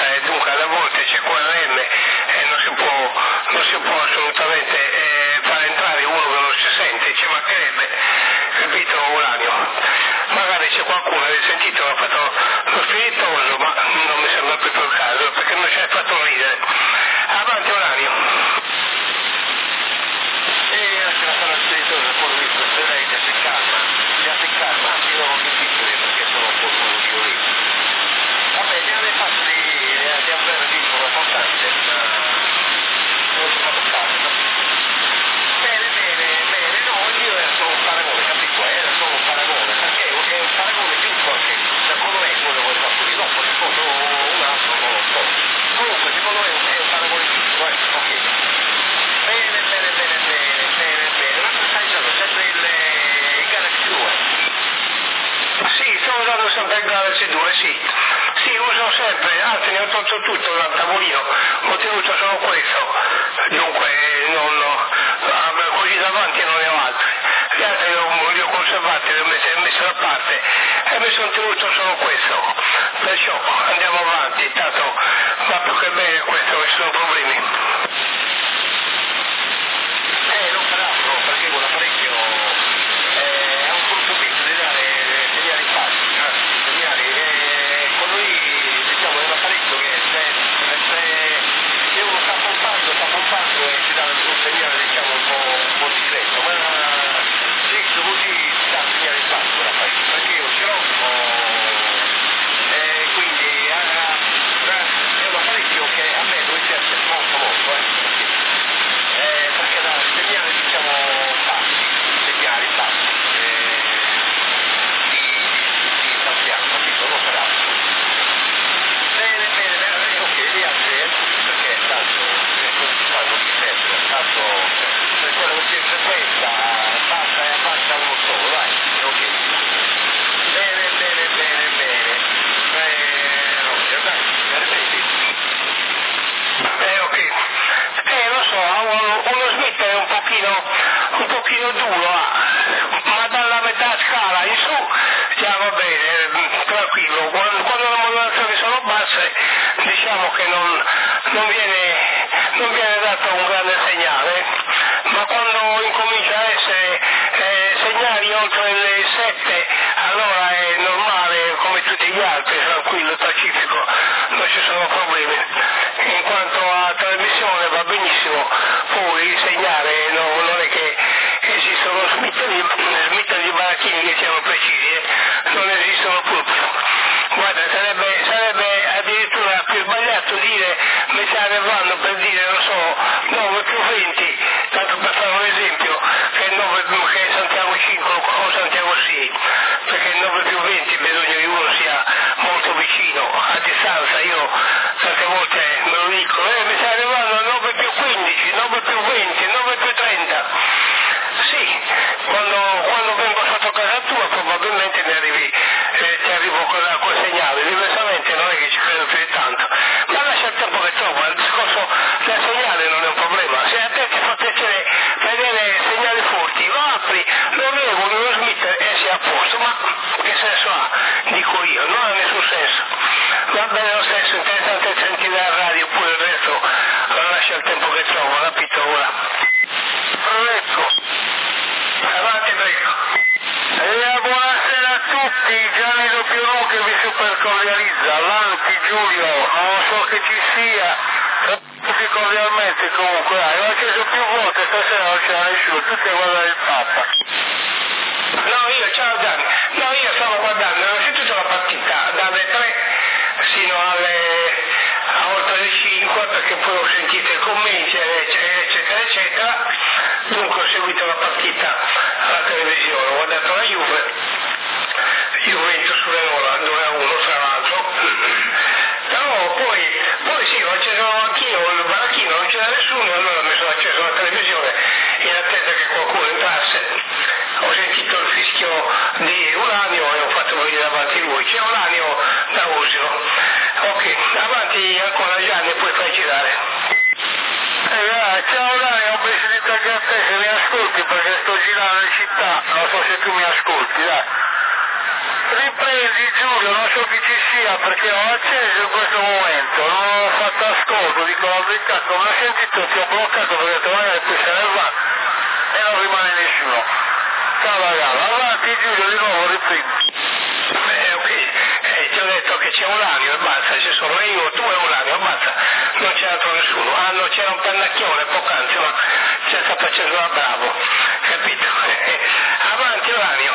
dunque alle volte c'è QRM e non si può assolutamente far entrare uno che non si sente, ci mancherebbe, capito, Uranio? Magari c'è qualcuno che ha sentito, ha fatto lo spiritoso, ma non mi sembra più il caso, perché non ci hai fatto ridere. Avanti Uranio. Anche la sala spiritosa, poi ho visto se lei ti si calma, anche io non mi piccoli perché sono un po' solo io. Vabbè, ne avete fatto di avere visto abbastanza, ma non si fa toccare, no? Bene, no, io era solo un paragone, capito? Era solo un paragone, perché è un paragone giusto anche, secondo me quello che ho fatto di dopo, secondo un altro non lo so. Comunque, secondo me è un paragone giusto, ok. Bene, ma tu stai usando sempre il Galaxy 2? Sì, sto usando sempre il Galaxy 2, sì. Sì, uso sempre, anzi ne ho tolto tutto dal tavolino, ho tenuto solo questo, dunque così davanti non ne ho altri. Gli altri li ho conservati, li ho messi da parte e mi sono tenuto solo questo. Perciò andiamo avanti, tanto va più che bene questo, non ci sono problemi. Non peraltro, perché quell'apparecchio ha un corso fisso di dare segnali facili, segnali, quello lì diciamo è un apparecchio che se uno sta pompando e ti dà un segnale diciamo un po' discreto, ma fisso così ti dà segnali facili quell'apparecchio, perché io ce l'ho quindi è un apparecchio che a me non piace molto, perché dà segnali diciamo bassi, di Santiago, capito? Non per altro. Bene, ok, gli altri è così, perché tanto non si fanno di sempre, tanto per quello che si frequenta basta uno solo, dai, ok. Bene. Roger, dai, ripeti. Ok. Lo so, uno Smith è un pochino duro, ma dalla metà scala in su già va bene, tranquillo. Quando le modulazioni sono basse diciamo che non viene dato un grande segnale, ma quando incomincia a essere segnali oltre le 7 allora è normale come tutti gli altri, tranquillo, pacifico, non ci sono problemi. In quanto a trasmissione va benissimo, poi il segnale non è che esistono Smith di baracchini che siano precisi, non esistono proprio. Guarda, sarebbe addirittura più sbagliato dire mi sta arrivando per dire, non so, 9 più 20, tanto per fare un esempio, che Santiago 5 o Santiago 6, perché il 9 più 20 bisogna che uno sia molto vicino, a distanza. Io tante volte me lo dico, mi sta arrivando 9 più 15, 9 più 20, 9 più 30. Sì, quando vengo sotto casa tua probabilmente ti arrivo col segnale, diversamente non è che ci credo più di tanto. Ma lascia il tempo che trova, il discorso del segnale non è un problema. Se a te ti fa piacere vedere segnali forti, lo apri, lo regoli, lo Smith e si è a posto, ma che senso ha? Dico io, non ha nessun senso. Va bene lo stesso, interessante sentire la radio, pure il resto lo lascia il tempo che trova, capito ora? Ecco. Avanti, prego. Buonasera a tutti, Gianni Doppio che vi supercordializza, Lanti, Giulio, non so che ci sia, tutti cordialmente comunque, ho acceso più volte, stasera non c'era nessuno, tutti a guardare il Papa. Ciao Gianni, io stavo guardando innanzitutto la partita dalle 3 sino a oltre le 5, perché poi ho sentito i commenti eccetera, dunque ho seguito la partita alla televisione, ho guardato la Juventus sull'Enola 2-1 tra l'altro, però poi sì, ho acceso anch'io il baracchino, non c'era nessuno, allora mi sono acceso la televisione in attesa che qualcuno entrasse. Ho sentito il fischio di Uranio e ho fatto venire davanti lui. C'è Uranio da Usio. Ok, avanti ancora Gianni e poi fai girare. Ciao Uranio, ho pensato anche a te se mi ascolti perché sto girando in città, non so se tu mi ascolti, dai. Riprendi Giulio, non so chi ci sia perché ho acceso in questo momento, non ho fatto ascolto, dico la verità, come ho sentito ti ho bloccato perché ho detto magari poi se ne va e non rimane nessuno. Ciao ragazzi, avanti Giulio di nuovo, riprendi. Ok, ti ho detto che c'è Uranio e basta, ci sono io, tu e Uranio, basta, non c'è altro nessuno. Ah no, c'era un pennacchione poc'anzi, ma c'è stato acceso da bravo, capito? Avanti Uranio.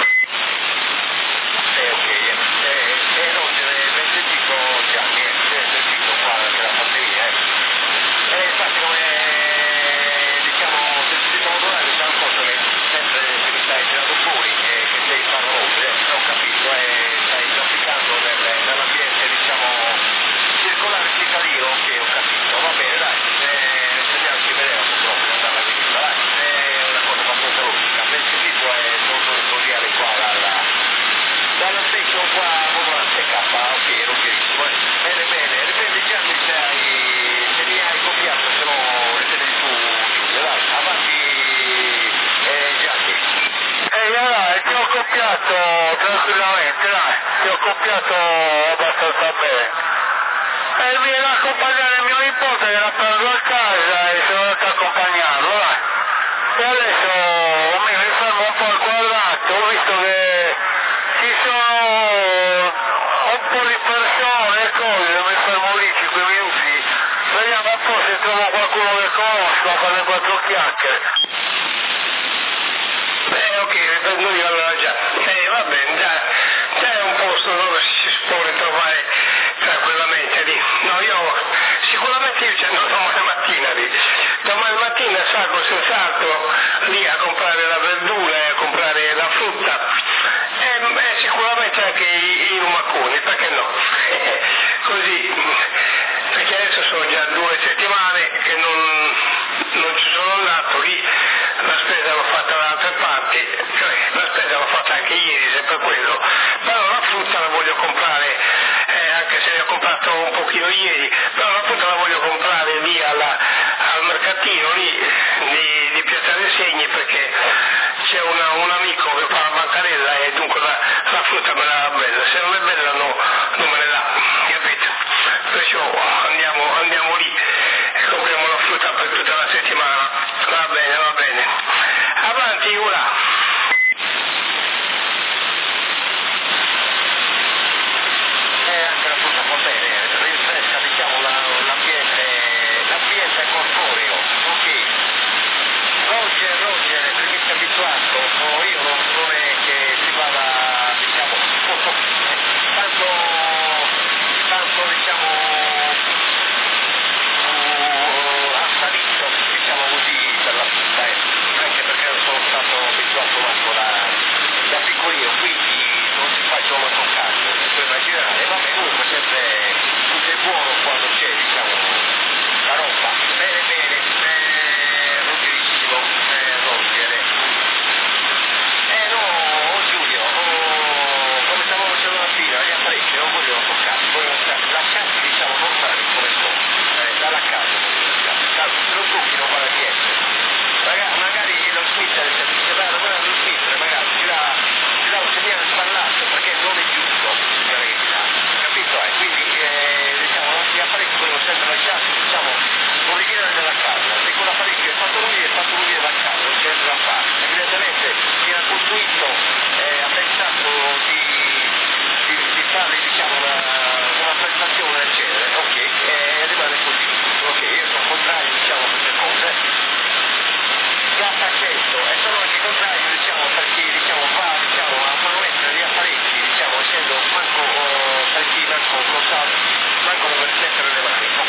Ok, no, sentito Gianni, sentito qua la batteria, infatti come diciamo, se siamo tornati c'è una cosa che sempre se mi stai tirando fuori, che sei parole, ho capito, stai trafficando nell'ambiente diciamo circolare cittadino, ok, ho capito, va bene dai, sentiamo ci vediamo proprio, non andare a venire, dai, è una cosa abbastanza logica, ben sentito non corriere qua dalla station qua volante K, ok, ero chiarissimo, bene, riprendi Gianni se mi hai copiato, se no riprendi tu Giulio, dai, avanti Gianni. Allora, ti ho copiato tranquillamente, dai, ti ho copiato abbastanza bene. E viene a accompagnare il mio nipote che era perso a casa e sono andato a accompagnarlo, dai. E adesso mi fermo un po' al quadrato, ho visto che ci sono un po' di persone e cose, mi fermo lì 5 minuti, vediamo un po' se trovo qualcuno che conosco a fare 4 chiacchiere. Ok, riprendo io allora già. Va bene, già è un posto dove si può ritrovare tranquillamente lì. No, sicuramente io ci andrò domani mattina lì. Domani mattina salgo senz'altro lì a comprare la verdura e a comprare la frutta. E sicuramente anche i lumaconi, perché no? Così, perché adesso sono già 2 settimane che non ci sono andato lì, la spesa l'ho fatta da altre parti, cioè la spesa l'ho fatta anche ieri, sempre quello, però la frutta la voglio comprare, anche se ne ho comprato un pochino ieri, però la frutta la voglio comprare lì al mercatino lì di Piazza dei Segni, perché c'è un amico che fa la bancarella e dunque la frutta me la dà bella, se non è bella non me ne dà, capito? Perciò andiamo lì e compriamo la frutta per tutta la settimana, va bene. Avanti, ora. Anche la frutta va bene, rinfresca diciamo l'ambiente corporeo, ok. Roger, per chi si è abituato, io non è che si vada, diciamo, tanto diciamo assalito, diciamo così, per la frutta, anche perché non sono stato abituato manco da piccolino, quindi non si fa solo con caso, si può immaginare, vabbè comunque sempre tutto è buono quando c'è, diciamo, la roba, bene, Rogerissimo, Roger. No, Giulio, come stavo facendo la fila, gli apparecchi non vogliono toccare, vogliono lasciarsi, diciamo, lontani come sono, dalla casa, se lo tocchi non vale niente. Magari lo smitter, se vai a lavorare lo smitter, magari ti dà un segnale sballato perché non è giusto il segnale che ti dà, capito? Quindi diciamo gli apparecchi vogliono sempre lasciarsi, diciamo, non richiedere della casa, se con l'apparecchio è fatto lui della casa, non c'è niente da fare. Evidentemente chi ha costruito ha pensato di fare diciamo una prestazione del genere, ok, rimane così, ok, io sono contrario diciamo a queste cose. Già facendo, e sono anche contrario diciamo per chi diciamo va diciamo a manumettere gli apparecchi, diciamo essendo manco per chi non sa manco dover mettere le mani, ok,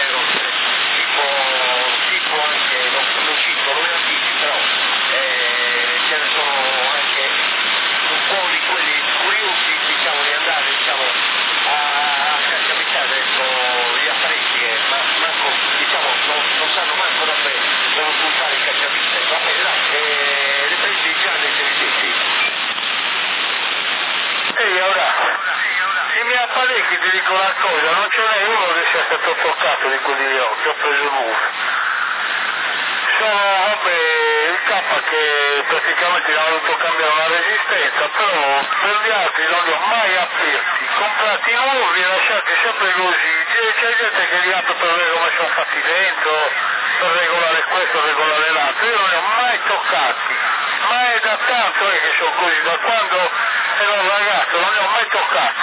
tipo anche lo cito, lo anticipo, però ce ne sono anche un po' di quelli curiosi diciamo di andare diciamo a cacciavitare dentro gli apparecchi manco diciamo non sanno manco dove puntare il cacciavite, va bene dai, riprendi già nei servizi. Ehi ora, i miei apparecchi ti dico una cosa, non ce n'è uno che sia stato toccato di quelli che ho preso il move. Sono, vabbè, il K che praticamente hanno dovuto cambiare la resistenza, però per gli altri non li ho mai aperti, comprati nuovi e lasciati sempre così. C'è gente che li apre per vedere come sono fatti dentro, per regolare questo, regolare l'altro, io non li ho mai toccati, ma è da tanto che sono così, da quando ero un ragazzo non li ho mai toccati.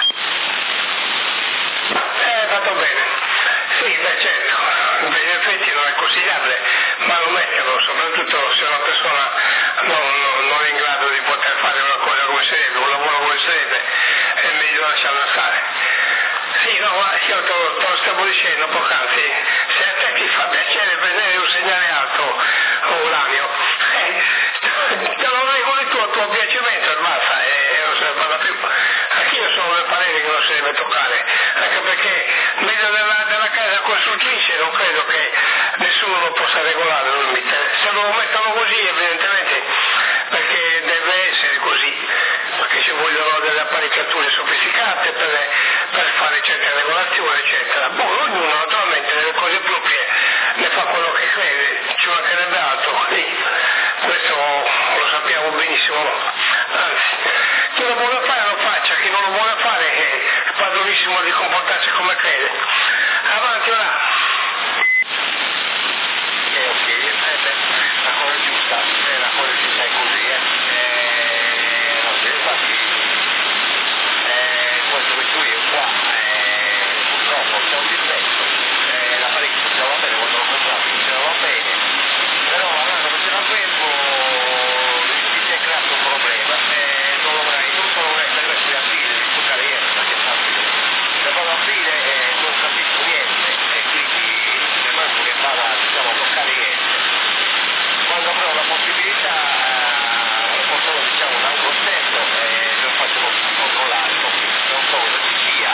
Fatto bene. Sì, beh certo, in effetti non è consigliabile manometterlo, soprattutto se una persona non è in grado di poter fare una cosa come sarebbe, un lavoro come sarebbe, è meglio lasciarlo stare. Sì, no, ma io te lo stavo dicendo poc'anzi, se a te ti fa piacere vedere un segnale alto, uranio, te lo regoli tu a tuo piacimento e basta, e non se ne parla più. Anch'io sono del parere che non si deve toccare, anche perché meglio della casa costruttrice non credo che nessuno lo possa regolare, se lo mettono così evidentemente perché deve essere così, perché ci vogliono delle apparecchiature sofisticate per fare certe regolazioni eccetera. Poi ognuno naturalmente delle cose proprie ne fa quello che crede, ci mancherebbe altro, questo lo sappiamo benissimo, anzi chi lo vuole fare lo faccia, chi non lo vuole fare è padronissimo di comportarsi come crede. Avanti ora. Ok, la cosa giusta è così, no, infatti questo io qua purtroppo c'è un difetto, l'apparecchio funzionava bene quando l'ho comprato, funzionava bene, però andando per il tempo mi si è creato un problema, non solo per questo di aprire, di toccare niente, perché è facile, se vado a aprire non capisco niente e quindi mi manco che vada diciamo a toccare niente. Quando avrò la possibilità porto diciamo da un concerto e lo faccio controllare, non so cosa ci sia,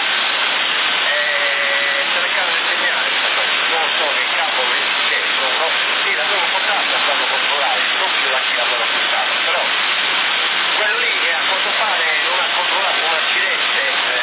cercare di segnare questa cosa, non so che cavolo è successo, no? Sì, la devo portare a farlo controllare, non più la chi l'avevo portata, però quello lì a quanto pare non ha controllato un accidente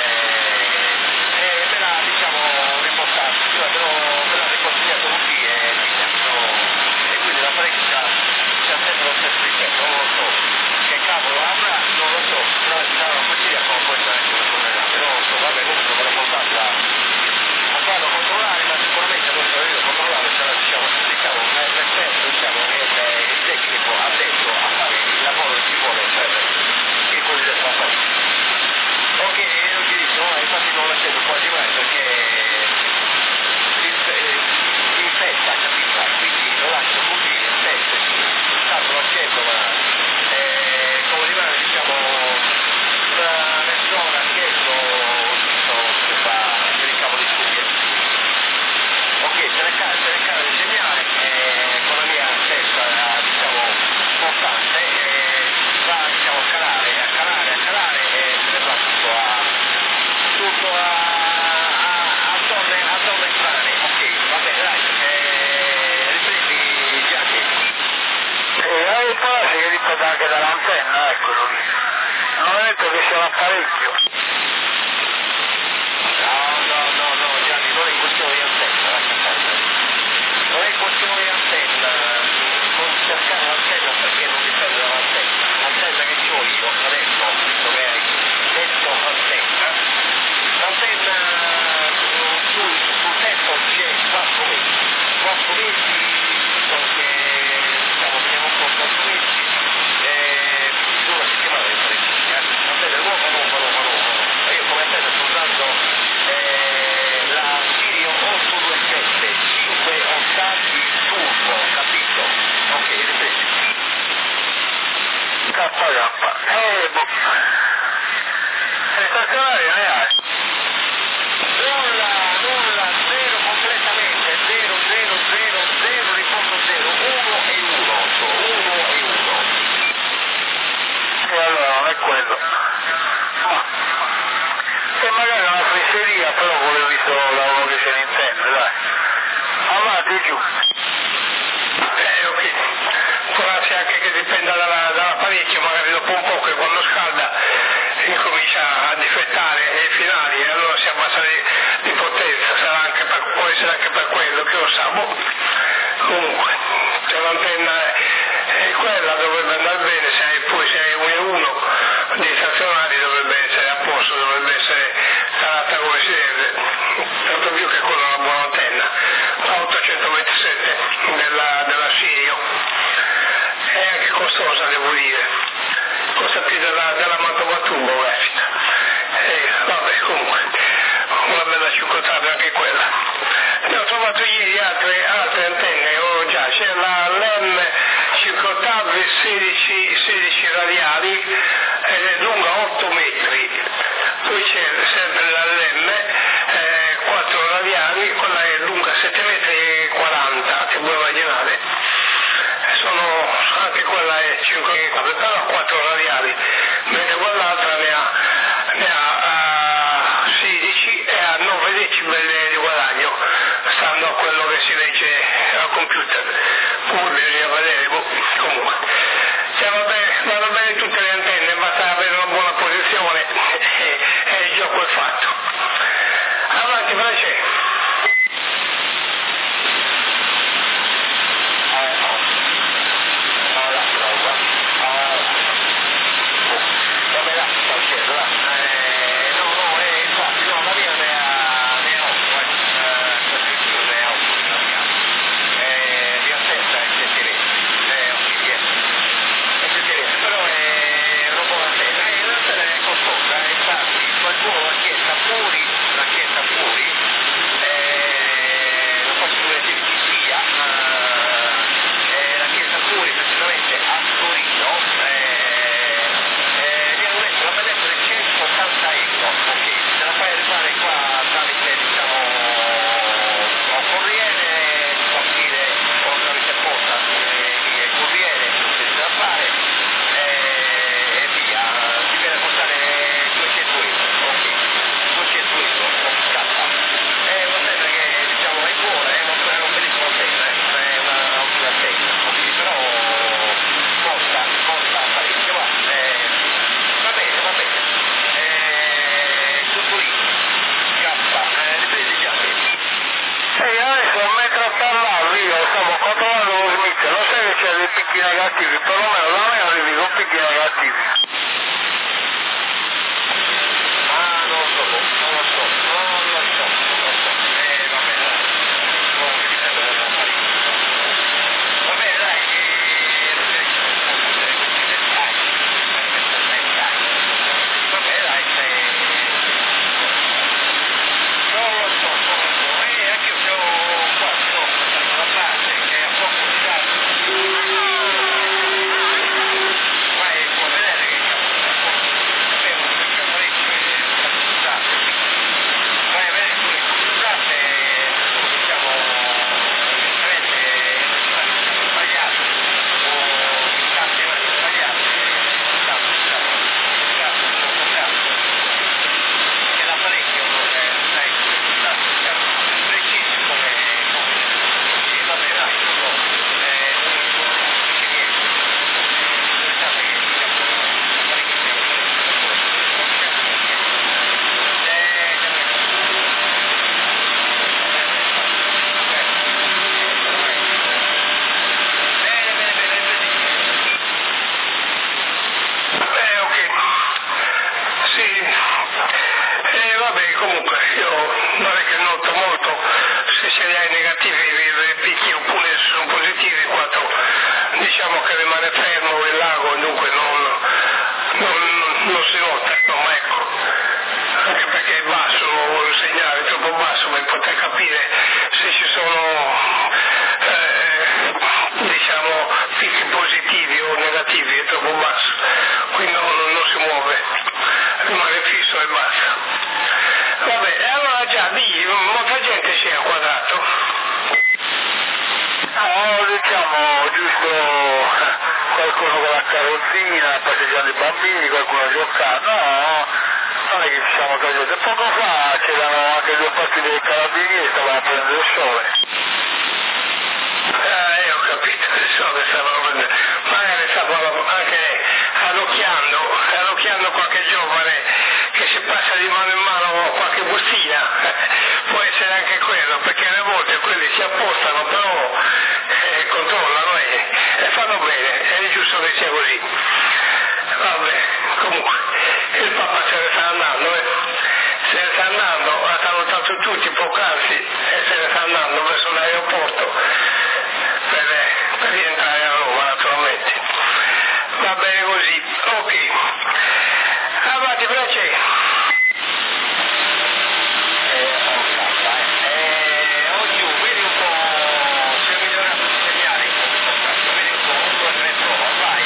e me l'ha diciamo riportato, cioè me l'ha riconsegnato così e quindi l'apparecchio c'ha sempre lo stesso difetto, non lo so che cavolo avrà, non lo so, però sarà una questione come può essere anche una tonnellata, non lo so, vabbè comunque me l'ho portata a farlo controllare, ma sicuramente non sarà io a controllare, sarà diciamo l'esperto, diciamo il tecnico addetto a fare il lavoro che ci vuole per il cosiddetto apparecchio. Ok, non ti dico, infatti non lo accendo quasi mai perché infetta, capito? Quindi lo lascio così, infetta, tanto lo accendo ma come rimane diciamo una mezz'ora accendo per il cavo di studio. Ok, cercare di segnare con la mia testa diciamo costante va diciamo a calare e se ne va tutto a tonne strane. Ok, va bene dai, riprendi Gianni. Hai parlato che dipende anche dall'antenna, eccolo lì. Non è detto che sia l'apparecchio. No, Gianni, non è questione di antenna, lascia stare. Non è questione di antenna, non cercare l'antenna perché non dipende dall'antenna. L'antenna che ho io adesso, visto che hai detto antenna, l'antenna sul tetto c'è 4 mesi, perché diciamo veniamo un po' 4 mesi, più una settimana di parecchia. L'antenna è nuova. Io come antenna sto usando la Sirio 827 5 ottavi turbo, capito? Ok, ripresi. Stazionario ne hai? Nulla, zero completamente, zero, riposo zero, 1 e 1. E allora non è quello. E magari una fesseria, però volevo visto lavoro che se ne intende, dai. Avanti giù. Ok, può darsi anche che dipenda dall'apparecchio, magari dopo un po' che quando scalda incomincia a difettare i finali e allora si abbassa di potenza, può essere anche per quello, che lo sa. Comunque, se l'antenna è quella dove se 1 dei stazionari dovrebbe essere a posto, dovrebbe essere tratta come si deve, tanto più che con una buona antenna, la 827 della Sirio, è anche costosa, devo dire, costa più della Mantova Turbo Grafica, vabbè, comunque una bella cioccolata anche quella. Ne ho trovato ieri altre antenne orologiarie, c'è la LEM 50 16 radiali ed è lunga 8 metri, poi c'è sempre la LEM 4 radiali, quella è lunga 7 metri e 40, ti puoi immaginare, anche quella è 5 metri, però 4 radiali, mentre quell'altra ne ha 16 e ha 9 decibel di guadagno, stando a quello che si legge al computer, poi bisogna vedere, comunque. Vanno bene tutte le antenne, basta avere una buona posizione e il gioco è fatto. Avanti, Francesco. Negativi, perlomeno da me arrivi con picchi negativi. Non lo so. Vabbè dai, non lo so, anche io qua sto facendo una parte che è a poco di carrozzina, passeggiando i bambini, qualcuno gioca, no, non è che ci siamo tagliati. Poco fa c'erano anche 2 partite dei carabinieri, stavano a prendere il sole. Ho capito, il sole stavano prendendo, magari stavano anche allocchiando qualche giovane che si passa di mano in mano qualche bustina, può essere anche quello, perché alle volte quelli si appostano però controllano e fanno bene, è giusto. giusto che sia così. Vabbè, comunque, il Papa se ne sta andando, se ne sta andando, ha salutato tutti poc'anzi e se ne sta andando verso l'aeroporto per rientrare a Roma, naturalmente. Va bene così, ok. Avanti, Francesco. Oggi vedi un po', se migliorano i segnali in questo caso, vedi un po', un po' tre prova, vai.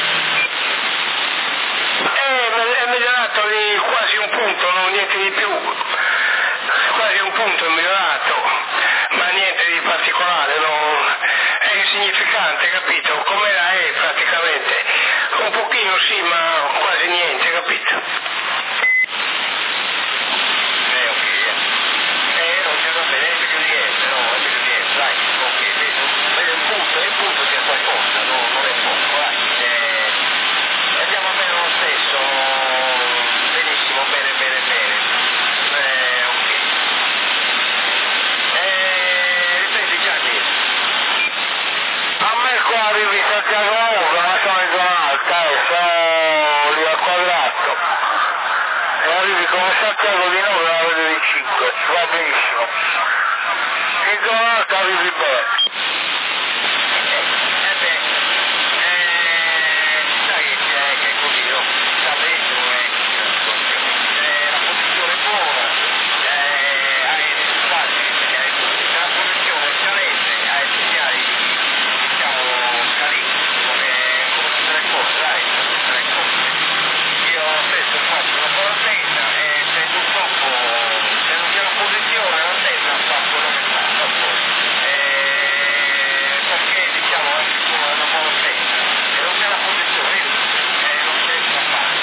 È migliorato di quasi un punto, non niente di più. Quasi un punto è migliorato, ma niente di particolare, è insignificante, capito? Come era praticamente. Un pochino sì, ma quasi niente, capito? Ok. Non c'è da bene, è meglio niente, no, è meglio niente, dai, ok, vedi un punto che è qualcosa, no, non è poco, dai. Andiamo bene lo stesso, benissimo, bene. Ok. Riprendi Gianni. A me qua arrivi Santiago la solita alta, sono lì al quadrato. E arrivi come Santiago di 9 alla rete di 5, va benissimo. In zona alta arrivi bene. Sai che è così, no? Sta dentro la posizione è buona, hai i risultati, la posizione eccellente, hai segnali, diciamo, carissimi, come tutte le cose, dai, tutte le cose. Io stesso faccio una buona antena e se purtroppo, se non c'è la posizione, l'antenna fa quello che fa poi. Perché diciamo anche con una buona antena, se non c'è la posizione, non c'è da fare.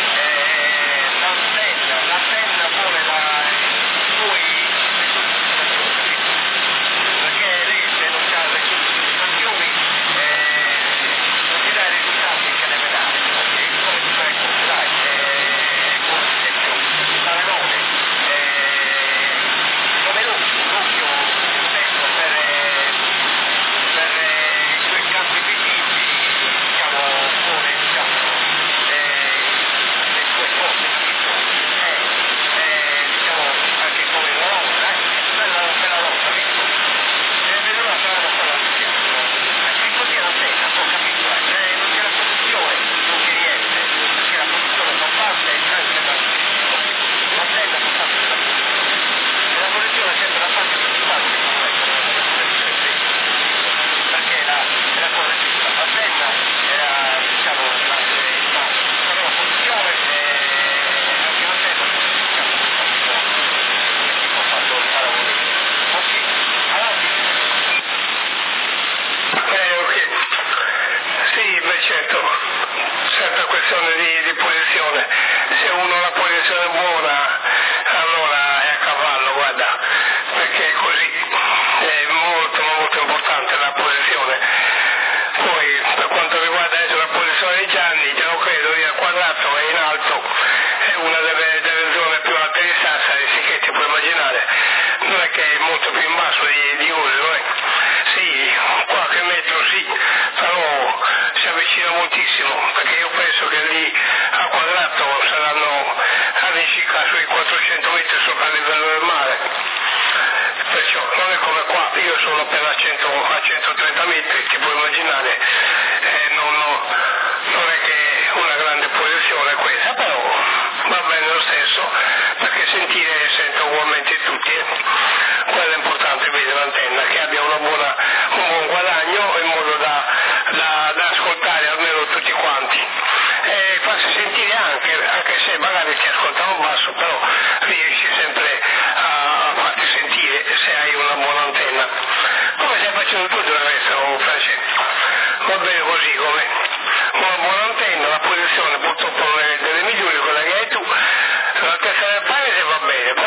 L'antenna vuole perché lei se non c'ha le sue soddisfazioni non ti dà i risultati che deve dare, ok? Come tutte le cose, dai, come ad esempio l'allenone, come l'occhio spesso per i suoi campi visivi, diciamo, pone, diciamo, le sue cose, capito? Diciamo, anche come la lotta, bella lotta, visto? Vedo la strada quella di fianco, anche così è l'antenna, ho capito, non c'è la posizione, non c'è niente, perché la posizione fa parte anche della l'antenna fa parte della posizione, e la posizione è sempre la parte principale che fa perché la cosa giusta, l'antenna era, diciamo, la posizione anche l'antenna, diciamo, che ha fatto il paragone. Ok, avanti. Ok. Sì, beh certo, sempre questione di posizione. Se uno ha la posizione buona, allora è a cavallo, guarda, perché è così, è molto importante la posizione. Poi per quanto riguarda adesso la posizione di Gianni, te lo credo, lì al quadrato è in alto, è una delle zone più alte di Sassari, sì che ti puoi immaginare, non è che è molto più in basso di Oslo, sì, qualche metro sì, però si avvicina moltissimo, perché io penso che lì a quadrato saranno all'incirca sui 400 metri sopra il livello del mare, perciò non è come qua, io sono appena a 130 metri, ti puoi immaginare, non è che una grande posizione questa, però va bene lo stesso, perché sento ugualmente tutti, quello è importante, vedi l'antenna, che abbia un buon guadagno in modo da ascoltare almeno tutti quanti, e farsi sentire anche se magari ti ascoltano basso, però riesci sempre a farti sentire se hai una buona antenna, come stai facendo tu del resto, Francesco? Va bene così, come una buona antenna, la posizione purtroppo non è delle migliori, quella che hai tu, la testa del paese va bene,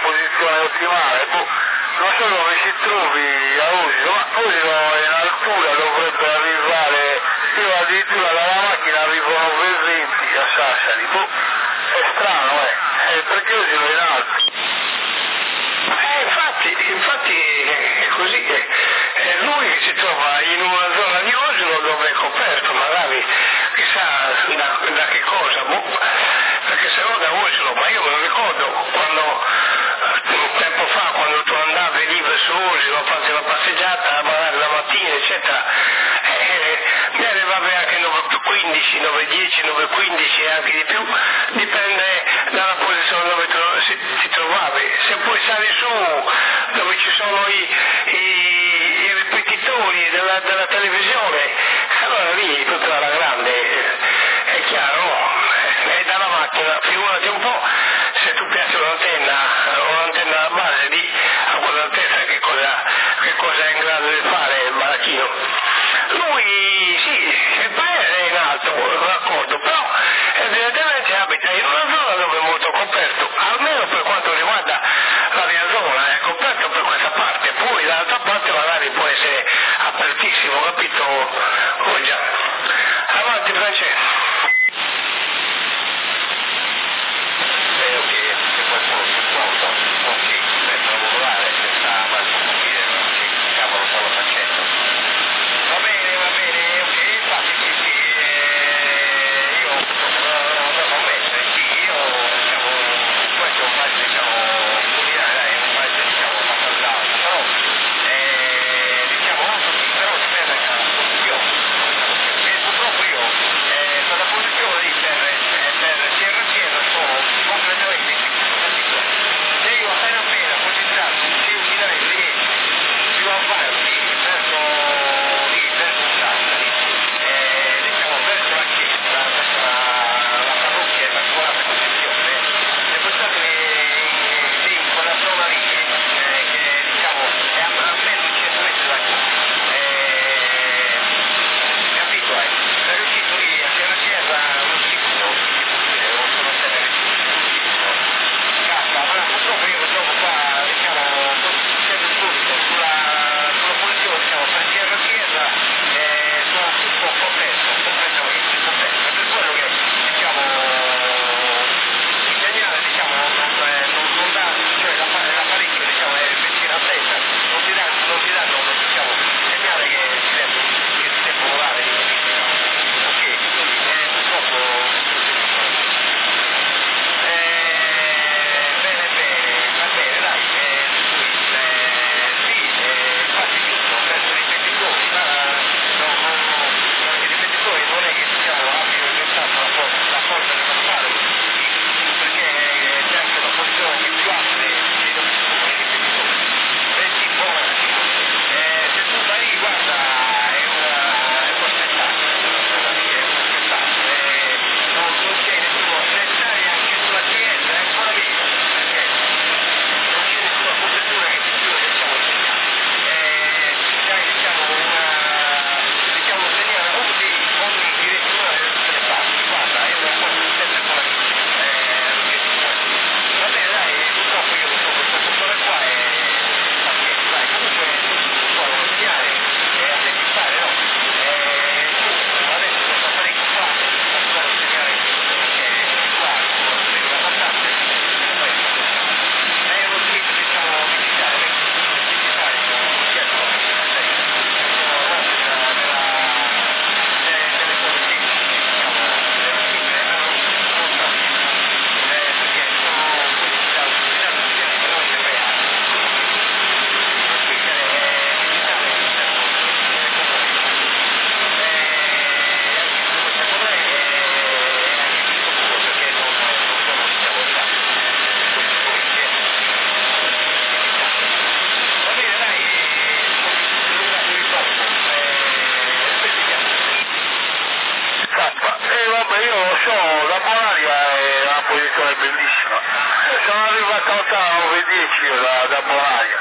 posizione ottimale, non so dove si trovi a Usino, ma Usino in altura dovrebbe arrivare, io addirittura dalla macchina arrivano per 20 a Sassari, è strano, perché Usino è in alto. Infatti è così, è lui che si trova in una zona di Oslo dove è coperto, magari chissà da che cosa, perché se no da Oslo, ma io me lo ricordo quando tempo fa, quando tu andavi lì verso Oslo a farti una passeggiata, magari la mattina eccetera, mi arrivavi anche 9:15, 9:10, 9:15 e anche di più, dipende dalla posizione dove ti trovavi. Se poi sali su dove ci sono i ripetitori della televisione, allora lì tutta alla grande, è chiaro, e dalla macchina, figurati un po' se tu piace un'antenna alla base lì a quell'altezza che cosa è in grado di fare il marachino. Lui sì, il paese è in alto, d'accordo, però evidentemente abita in una zona dove è molto coperto, almeno per quanto riguarda la mia zona, è coperto per questa parte, poi dall'altra parte magari può essere apertissimo, capito? Oh già. Avanti Francesco. sono arrivato a 9:10 da Bonaria,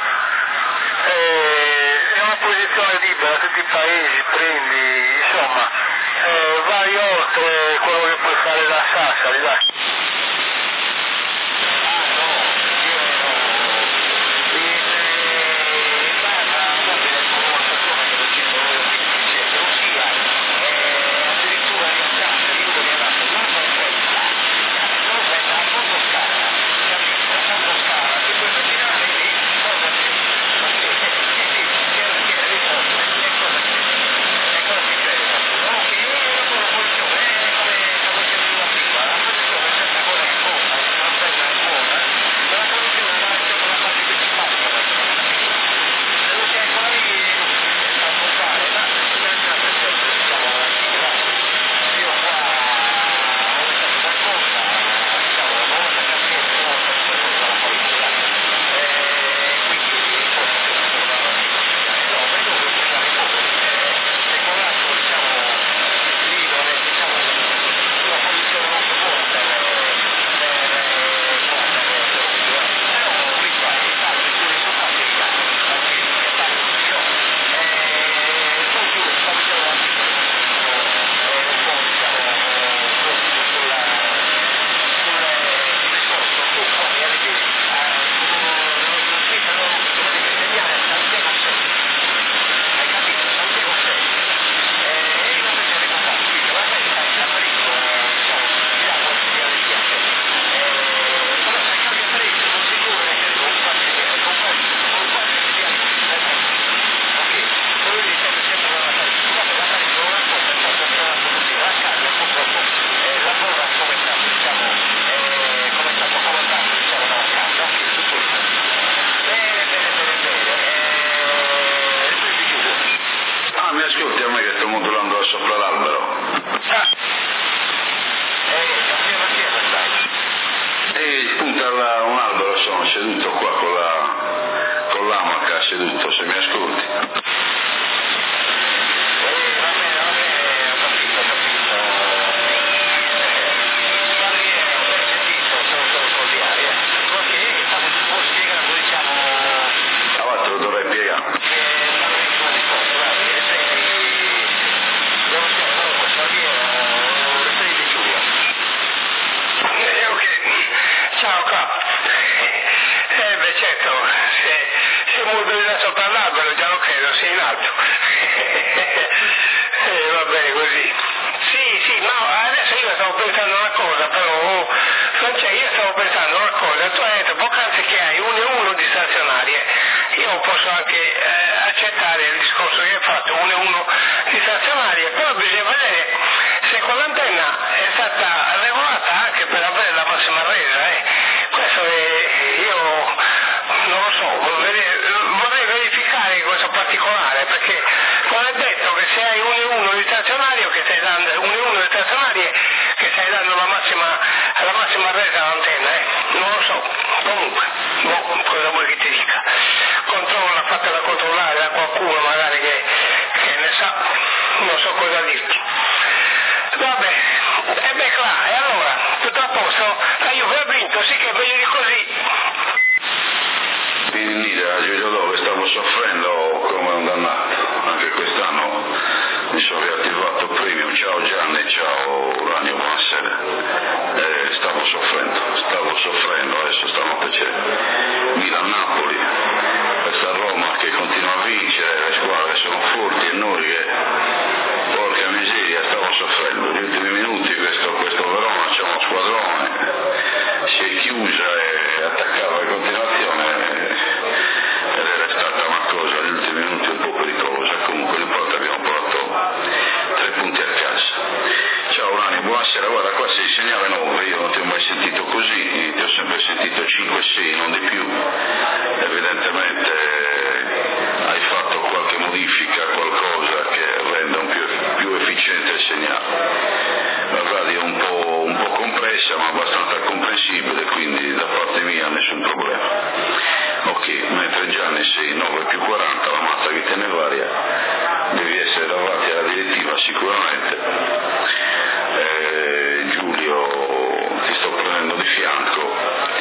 è una posizione libera, tutti i paesi prendi, insomma, vai oltre quello che puoi fare da Sassari, dai. E punta un albero, sono seduto qua con l'amaca seduto, se mi ascolti. Va bene, ho capito. Ho sentito, sono cordiali. Ok, può spiegare, diciamo... Allora te lo dovrei piegare. Ciao capo. Beh certo, se muovi da sopra l'albero già lo credo, sei in alto. Va bene così. Sì, no, adesso io stavo pensando una cosa, però, Francesco, io stavo pensando una cosa, tu hai detto poc'anzi che hai 1 e 1 di stazionarie, io posso anche accettare il discorso che hai fatto, 1 e 1 di stazionarie, però bisogna vedere se quell'antenna è stata regolata anche per avere la massima resa, questo io non lo so, vorrei verificare questo particolare, perché non è detto che se hai 1 e 1 di stazionario che stai dando 1 e 1 di stazionarie che stai dando la massima resa all'antenna, non lo so, comunque, cosa vuoi che ti dica? Controlla, fatela controllare da qualcuno magari che ne sa, non so cosa dirti. Vabbè, e allora, tutto a posto? La Juve ha vinto, sì che è meglio di così. Finire a Giulio dove stavo soffrendo come un dannato, anche quest'anno mi sono riattivato premium, ciao Gianni, ciao Uranio, buonasera, stavo soffrendo, adesso stanotte c'è Milan-Napoli, questa Roma che continua a vincere, le squadre sono forti e noi che, porca miseria, stavo soffrendo, negli ultimi minuti questo Verona c'è uno squadrone, si è chiusa e attaccava in continuazione ed era stata una cosa negli ultimi minuti un po' pericolosa, comunque l'importante abbiamo portato 3 punti a casa. Ciao Rani, buonasera, guarda qua sei segnale 9, io non ti ho mai sentito così, ti ho sempre sentito 5-6, non di più, evidentemente hai fatto qualche modifica, qualcosa che renda più efficiente il segnale. La radio è un po' compressa ma abbastanza comprensibile, quindi da parte mia nessun problema. Ok, mentre Gianni sei 9 più 40, la mazza che te ne varia, devi essere davanti alla direttiva sicuramente. Giulio ti sto prendendo di fianco,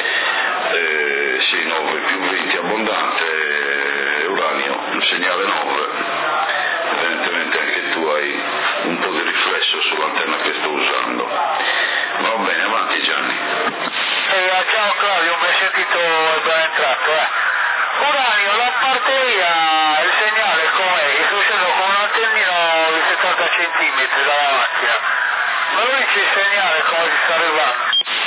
sei 9 più 20 abbondante, Uranio un segnale 9, evidentemente anche tu hai un po' di riflesso sull'antenna che sto usando. Va bene, avanti Gianni. Ciao Claudio, mi hai sentito e ben entrato, Uranio, la partoria, il segnale com'è? Io sto uscendo con un antennino di 70 cm dalla macchina. Ma lui dice il segnale come si sta arrivando?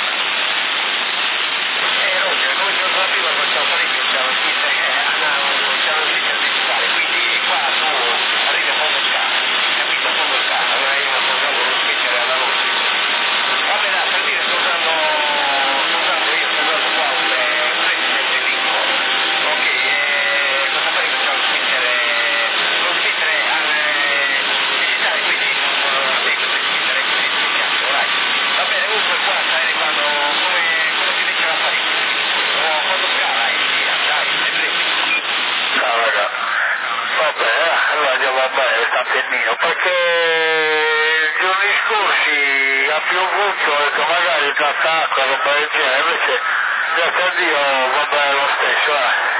Roger, come ti ho detto prima, facciamo parecchio, c'è lo speaker digitale, quindi qua tu arrivi a fondo scala, capito? A fondo scala, allora io sto usando lo speaker analogico. Va bene, per dire, sto usando qua un presidente piccolo, ok, cosa fai che c'è lo speaker digitale, quindi non questo speaker è così speciale, right? Va bene, comunque qua sta arrivando come si dice la farina, quando scala, dai, è breve. Ciao raga, vabbè, allora andiamo a bene l'antennino, perché i giorni scorsi ha piovuto, ho detto magari tanta acqua, roba del genere, invece grazie a Dio va bene lo stesso,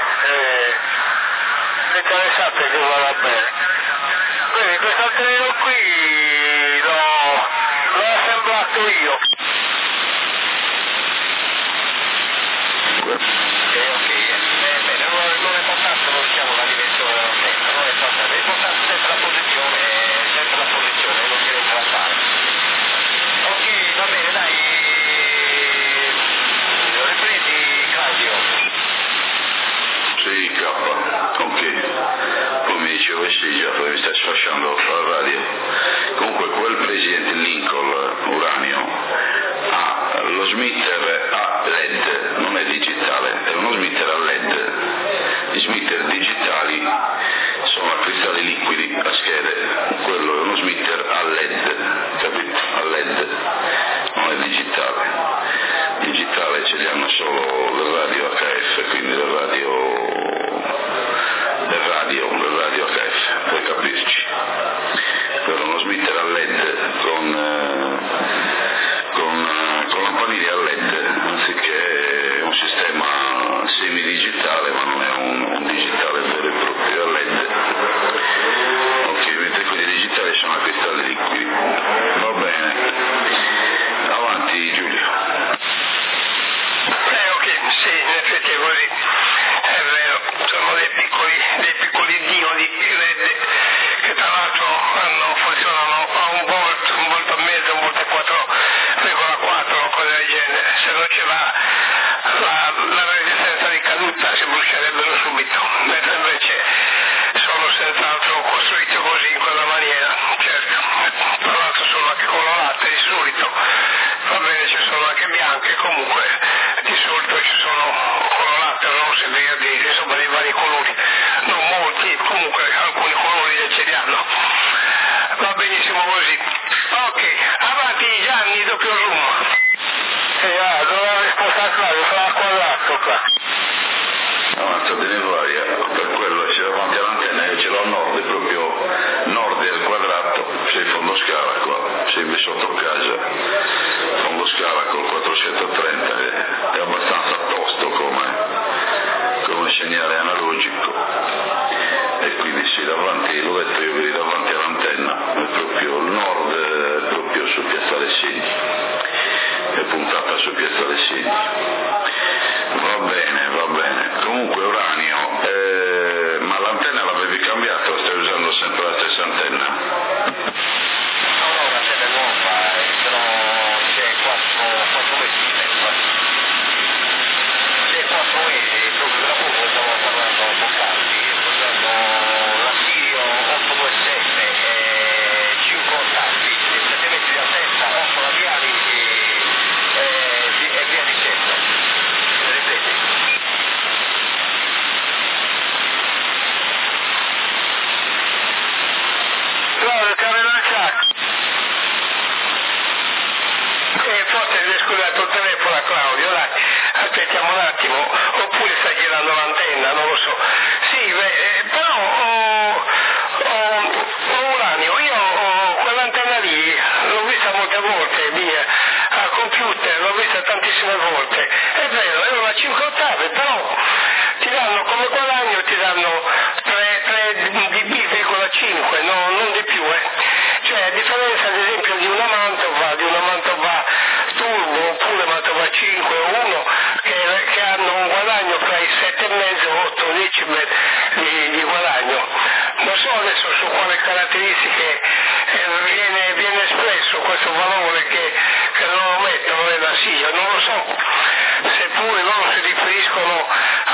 l'interessante è che vada bene. Quindi questo antennino qui l'ho assemblato io. Ok, bene, non è importante, non diciamo la dimensione dell'antenna, non è importante, è importante sempre la posizione, non si entra a fare. Ok, va bene, dai, riprendi Claudio. Sì, K, ok. Poi mi diceva sì, già, poi mi stai sfasciando la radio. Comunque quel presidente Lincoln, Uranio, ha lo smitter a LED, non è digitale, è uno smitter a LED. Gli smitter digitali sono a cristalli liquidi, a schede, quello è uno smitter a LED, capito? A LED, non è digitale. Digitale ce li ha la resistenza di caduta, si brucierebbero subito, mentre invece sono senz'altro costruite così in quella maniera, certo, tra l'altro sono anche colorate di solito, va bene, ci sono anche bianche, comunque di solito ci sono colorate, rosse, verdi, insomma di vari colori, non molti, comunque alcuni colori ce li hanno, va benissimo così. Ok, avanti Gianni, doppio zoom. Dove risposta a Claudio, sarà quadrato qua. Avanza di Nevaria, per quello c'è davanti all'antenna, io ce l'ho a nord, è proprio nord del quadrato, c'è il fondo scala qua, sempre sotto casa, fondo scala col 430, è abbastanza tosto come segnale analogico, e quindi sì, davanti, l'ho detto io, vedi davanti all'antenna, è proprio il nord, è proprio su Piazzale Segni, è puntata su Piazzale Segni. Va bene, comunque Uranio, ma l'antenna l'avevi cambiata o stai usando sempre la stessa antenna? No, l'antenna è nuova, però c'è 4 mesi di tempo. C'è 4 mesi, proprio da poco stiamo parlando poc'anzi, usando la Sirio 827, 5 ottavi, 7 metri di altezza, 8 labiali e via dicendo. Ripeti. Claudio, ti avevo lasciato. Forse hai scusato il telefono a Claudio, dai, aspettiamo un attimo, oppure sta girando l'antenna, non lo so. Sì, però Uranio, io quell'antenna lì l'ho vista molte volte, mia, al computer, l'ho vista tantissime volte, è vero, è una 5 ottave, però ti danno come guadagno, ti danno 3 dB,5, non di più, Cioè a differenza ad esempio di una Mantova Turbo oppure Mantova 5 o 1 che hanno un guadagno fra i 7,5 e 8 decibel di guadagno. Non so adesso su quale caratteristiche viene espresso questo valore che non lo mettono nella sigla, non lo so, seppure loro si riferiscono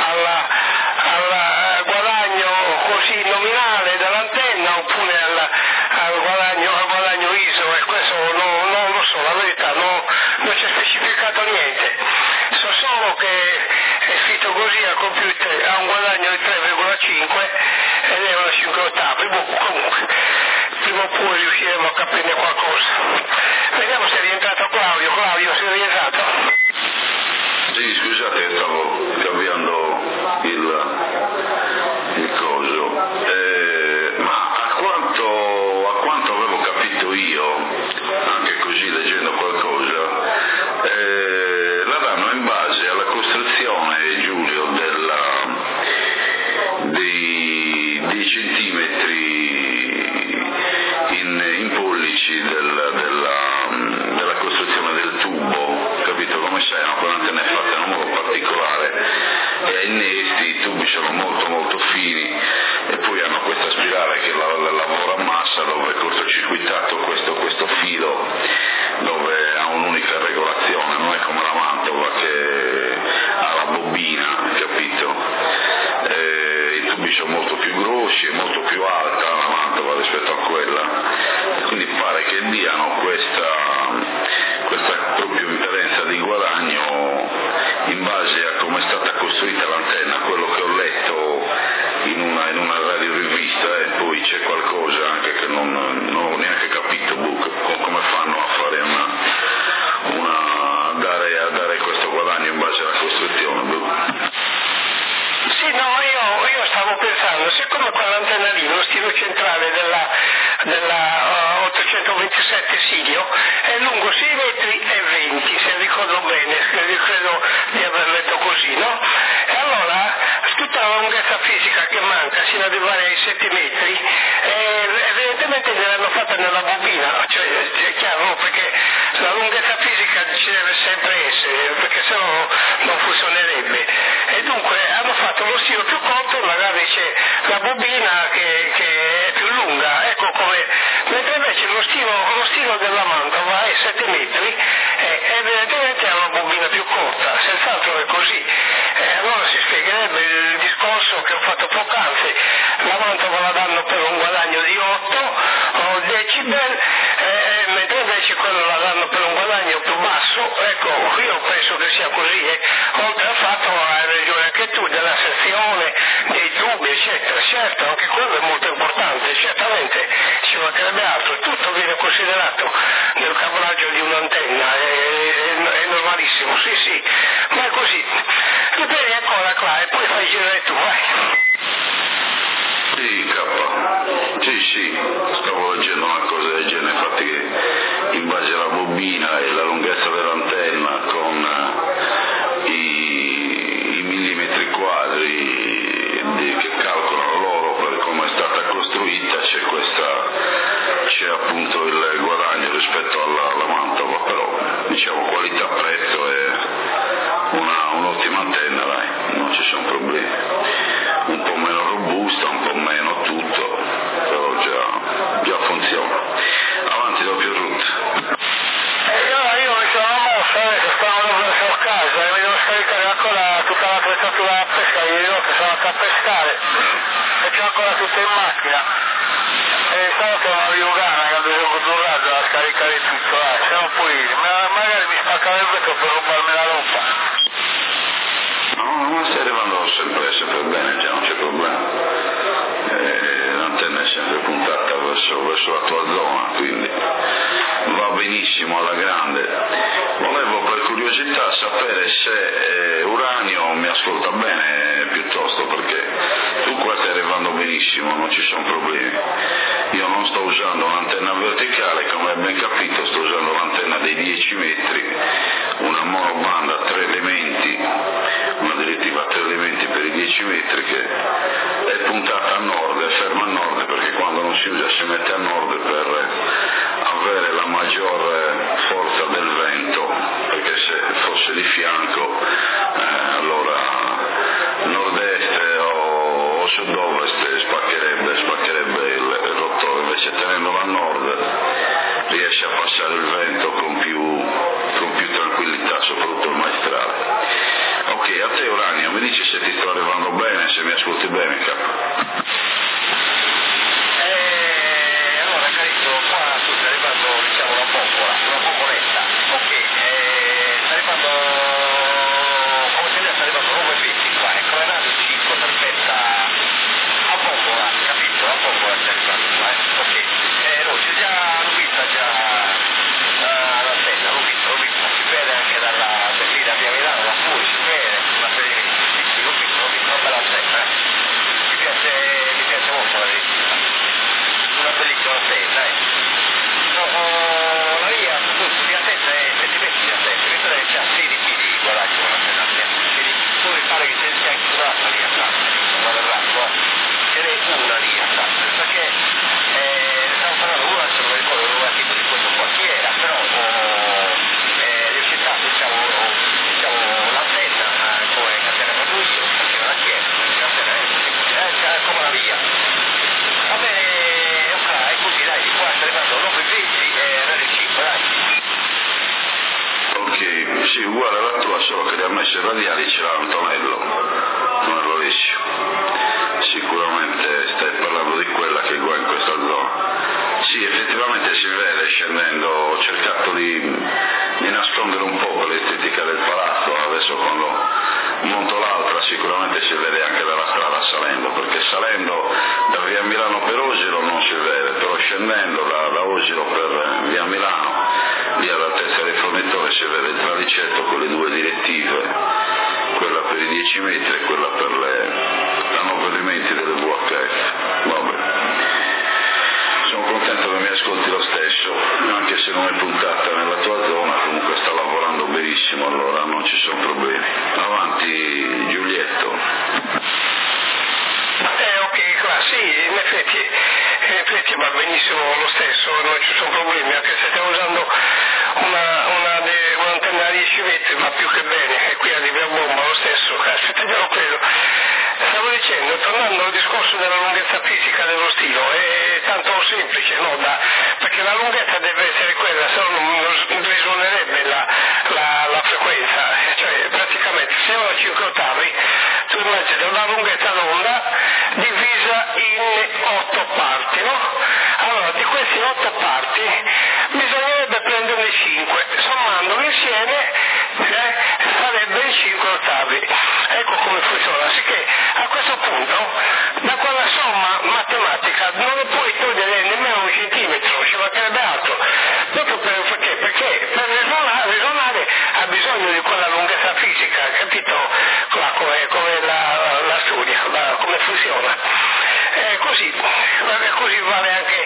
al guadagno così nominale dell'antenna oppure al guadagno ISO, e questo non lo so, la verità non c'è specificato niente, so solo che è scritto così al computer, ha un guadagno di 3,5 ed è una 5 ottavi, comunque prima o poi riusciremo a capirne qualcosa. Vediamo se è rientrato Claudio, sei rientrato? Sì, scusate, stavo cambiando il coso, ma a quanto avevo capito io, anche così leggendo qualcosa, la danno in base alla costruzione, Giulio, dei centimetri in pollici della costruzione del tubo, capito? Come sai, no? Quell'antenna è fatta in un modo particolare e ai innesti i tubi sono molto molto fini e poi hanno questa spirale che lavora a massa, dove è cortocircuitato questo filo, dove ha un'unica regolazione, non è come la Mantova che ha la bobina, capito? I tubi sono molto più grossi e molto più alta la Mantova rispetto a quella, e quindi pare che diano questa proprio differenza di guadagno in base a come è stata costruita l'antenna, quello che ho letto in una radiorivista, e poi c'è qualcosa anche che non ho neanche capito come fanno a fare a dare questo guadagno in base alla costruzione. Sì, no, io stavo pensando, siccome quell'antenna lì, lo stilo centrale della 827 Sirio è lungo 6 metri e 20, se ricordo bene, credo di aver letto così, no? E allora tutta la lunghezza fisica che manca sino ad arrivare ai 7 metri, evidentemente gliel'hanno fatta nella bobina, cioè è chiaro, no? Perché la lunghezza fisica ci deve sempre essere, perché sennò non funzionerebbe. E dunque hanno fatto lo stilo più corto, magari c'è la bobina che è più lunga, ecco mentre invece lo stilo della Mantova è 7 metri e evidentemente ha una bobina più corta, senz'altro è così. Allora si spiegherebbe il discorso che ho fatto poc'anzi, la Mantova la danno per un guadagno di 8 decibel, mentre invece quello la danno per un guadagno più basso. Ecco, io penso che sia così, oltre al fatto, hai ragione anche tu, della sezione, dei tubi eccetera, certo anche quello è molto importante, certamente ci mancherebbe altro, tutto viene considerato nel cablaggio di un'antenna, è normalissimo, sì, ma è così. Ripeti ancora qua e poi fai girare tu, vai. Sì, stavo leggendo una cosa del genere, infatti che in base alla bobina e la lunghezza dell'antenna con i millimetri quadri che calcolano loro per come è stata costruita c'è appunto il guadagno rispetto alla Mantova, però diciamo qualità-prezzo è un'ottima antenna, dai, non ci sono problemi, un po' meno robusta, un po' meno tutto, però già funziona. Avanti, doppio root. Io mi sono mosso, stavo verso casa e mi devo scaricare ancora tutta l'attrezzatura da pesca, ieri notte sono andato a pescare e c'ho ancora tutto in macchina e stanotte non avevo gana che ho bisogno di un razzo da scaricare tutto, siamo poi, magari mi spacca il vetro per rubarmi la roba. No, stai arrivando sempre bene, già non c'è problema. L'antenna è sempre puntata verso la tua zona, quindi va benissimo alla grande. Volevo per curiosità sapere se Uranio mi ascolta bene piuttosto, perché tu qua stai arrivando benissimo, non ci sono problemi. Io non sto usando un'antenna verticale, come hai ben capito, sto usando l'antenna dei 10 metri, una monobanda a 3 elementi, una direttiva a 3 elementi per i 10 metri che è puntata a nord, è ferma a nord, perché quando non si usa si mette a nord per avere la maggior forza del vento, perché se fosse di fianco allora nord-est o sud-ovest spaccherebbe il rottore, invece tenendolo a nord riesce a passare il vento con più tranquillità, soprattutto il maestrale. Ok, a te Uranio, mi dici se ti sto arrivando bene, se mi ascolti bene, capo? Allora carissimo, qua tu stai arrivando, diciamo, una bomboletta, ok, sta arrivando, come si vede sta arrivando 9,20 qua, ecco la radio 5 perfetta a bombola, capito? A bombola sta arrivando qua, ok, no, c'è già l'ho vista l'antenna, l'ho vista, si vede anche dalla lì da via Milano, da fuori si vede, una serie di l'ho vista, una bella antenna, mi piace molto la verità, una bellissima antenna, la mia appunto di antenna è 7 metri di antenna, mi pare che c'ha 16 di guadagno con l'antenna antenna, tu mi pare che c'è anche un'altra lì a Sassari, non verrà, ce n'è una lì a Sassari, perché stavo parlando con un altro, non mi ricordo il tipo di questo qua chi era, però riuscita, diciamo l'antenna come catena proprio io, catena la chiesa, l'antenna è come la via. Va bene, ok, così dai, di qua sta arrivando 9,20 e radio 5, dai. Ok, sì, uguale alla tua, solo che li ha messo i radiali c'era Antonello Alessio. Sicuramente stai parlando di quella che è qua in questa zona. Sì, effettivamente si vede scendendo, ho cercato di nascondere un po' l'estetica del palazzo, adesso quando monto l'altra sicuramente si vede anche dalla strada salendo, perché salendo da via Milano per Osilo non si vede, però scendendo da Osilo per via Milano, lì all'altezza del fornitore si vede il tralicetto con le 2 direttive, quella per i 10 metri e quella per a 9 elementi delle VHF. Vabbè. Sono contento che mi ascolti lo stesso, anche se non è puntata nella tua zona, comunque sta lavorando benissimo, allora non ci sono problemi. Avanti Giulietto. Ok, qua sì, in effetti va benissimo lo stesso, non ci sono problemi, anche se stiamo usando un'antenna a 10 metri, va più che bene, e qui arrivi a bomba lo stesso, aspetta che lo credo. Stavo dicendo, tornando al discorso della lunghezza fisica dello stilo, è tanto semplice, no? Perché la lunghezza deve essere quella, se no non risuonerebbe la frequenza, cioè praticamente se ho 5 ottavi, tu immagini una lunghezza d'onda divisa in 8 parti, no? Allora, di queste 8 parti bisognerebbe prenderne 5, sommandoli insieme sarebbe 5 ottavi. Ecco come funziona, sicché a questo punto da quella somma matematica non ne puoi togliere nemmeno un centimetro, ci mancherebbe altro. Proprio perché per risuonare ha bisogno di quella lunghezza fisica, capito? Come la studia, come funziona. Così vale anche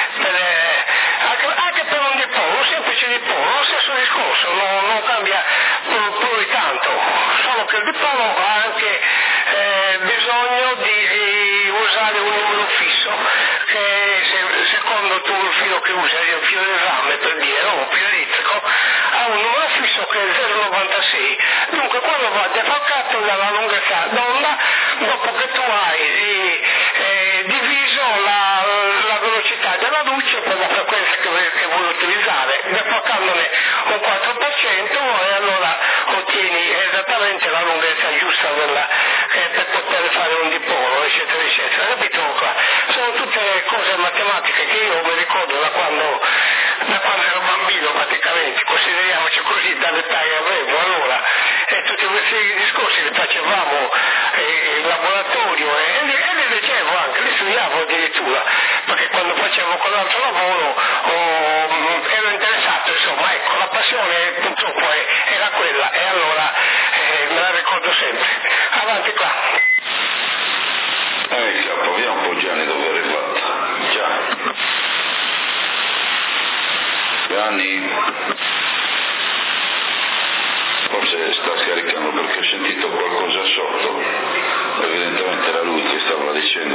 per un dipolo, un semplice dipolo, lo stesso discorso, non cambia poi tanto, solo che il dipolo ha anche bisogno di usare un numero fisso, che secondo tu il filo che usi, il filo di rame per dire, no, un filo elettrico, ha un numero fisso che è 0,96, dunque quello va defalcato dalla lunghezza d'onda dopo che tu hai diviso la velocità della luce per la frequenza che vuoi utilizzare, defalcandone un 4% e allora ottieni esattamente la lunghezza giusta per poter fare un dipolo, eccetera, eccetera. Capito? Sono tutte cose matematiche che io mi ricordo da quando ero bambino praticamente, consideriamoci così dall'età che avevo allora, e tutti questi discorsi li facevamo in laboratorio e li leggevo anche, li studiavo addirittura, perché quando facevo quell'altro lavoro ero interessato, insomma, ecco, la passione purtroppo era quella e allora me la ricordo sempre. Avanti qua. Capo, vediamo un po' Gianni dove è arrivato. Gianni? Forse sta scaricando perché ho sentito qualcosa sotto, evidentemente era lui che stava dicendo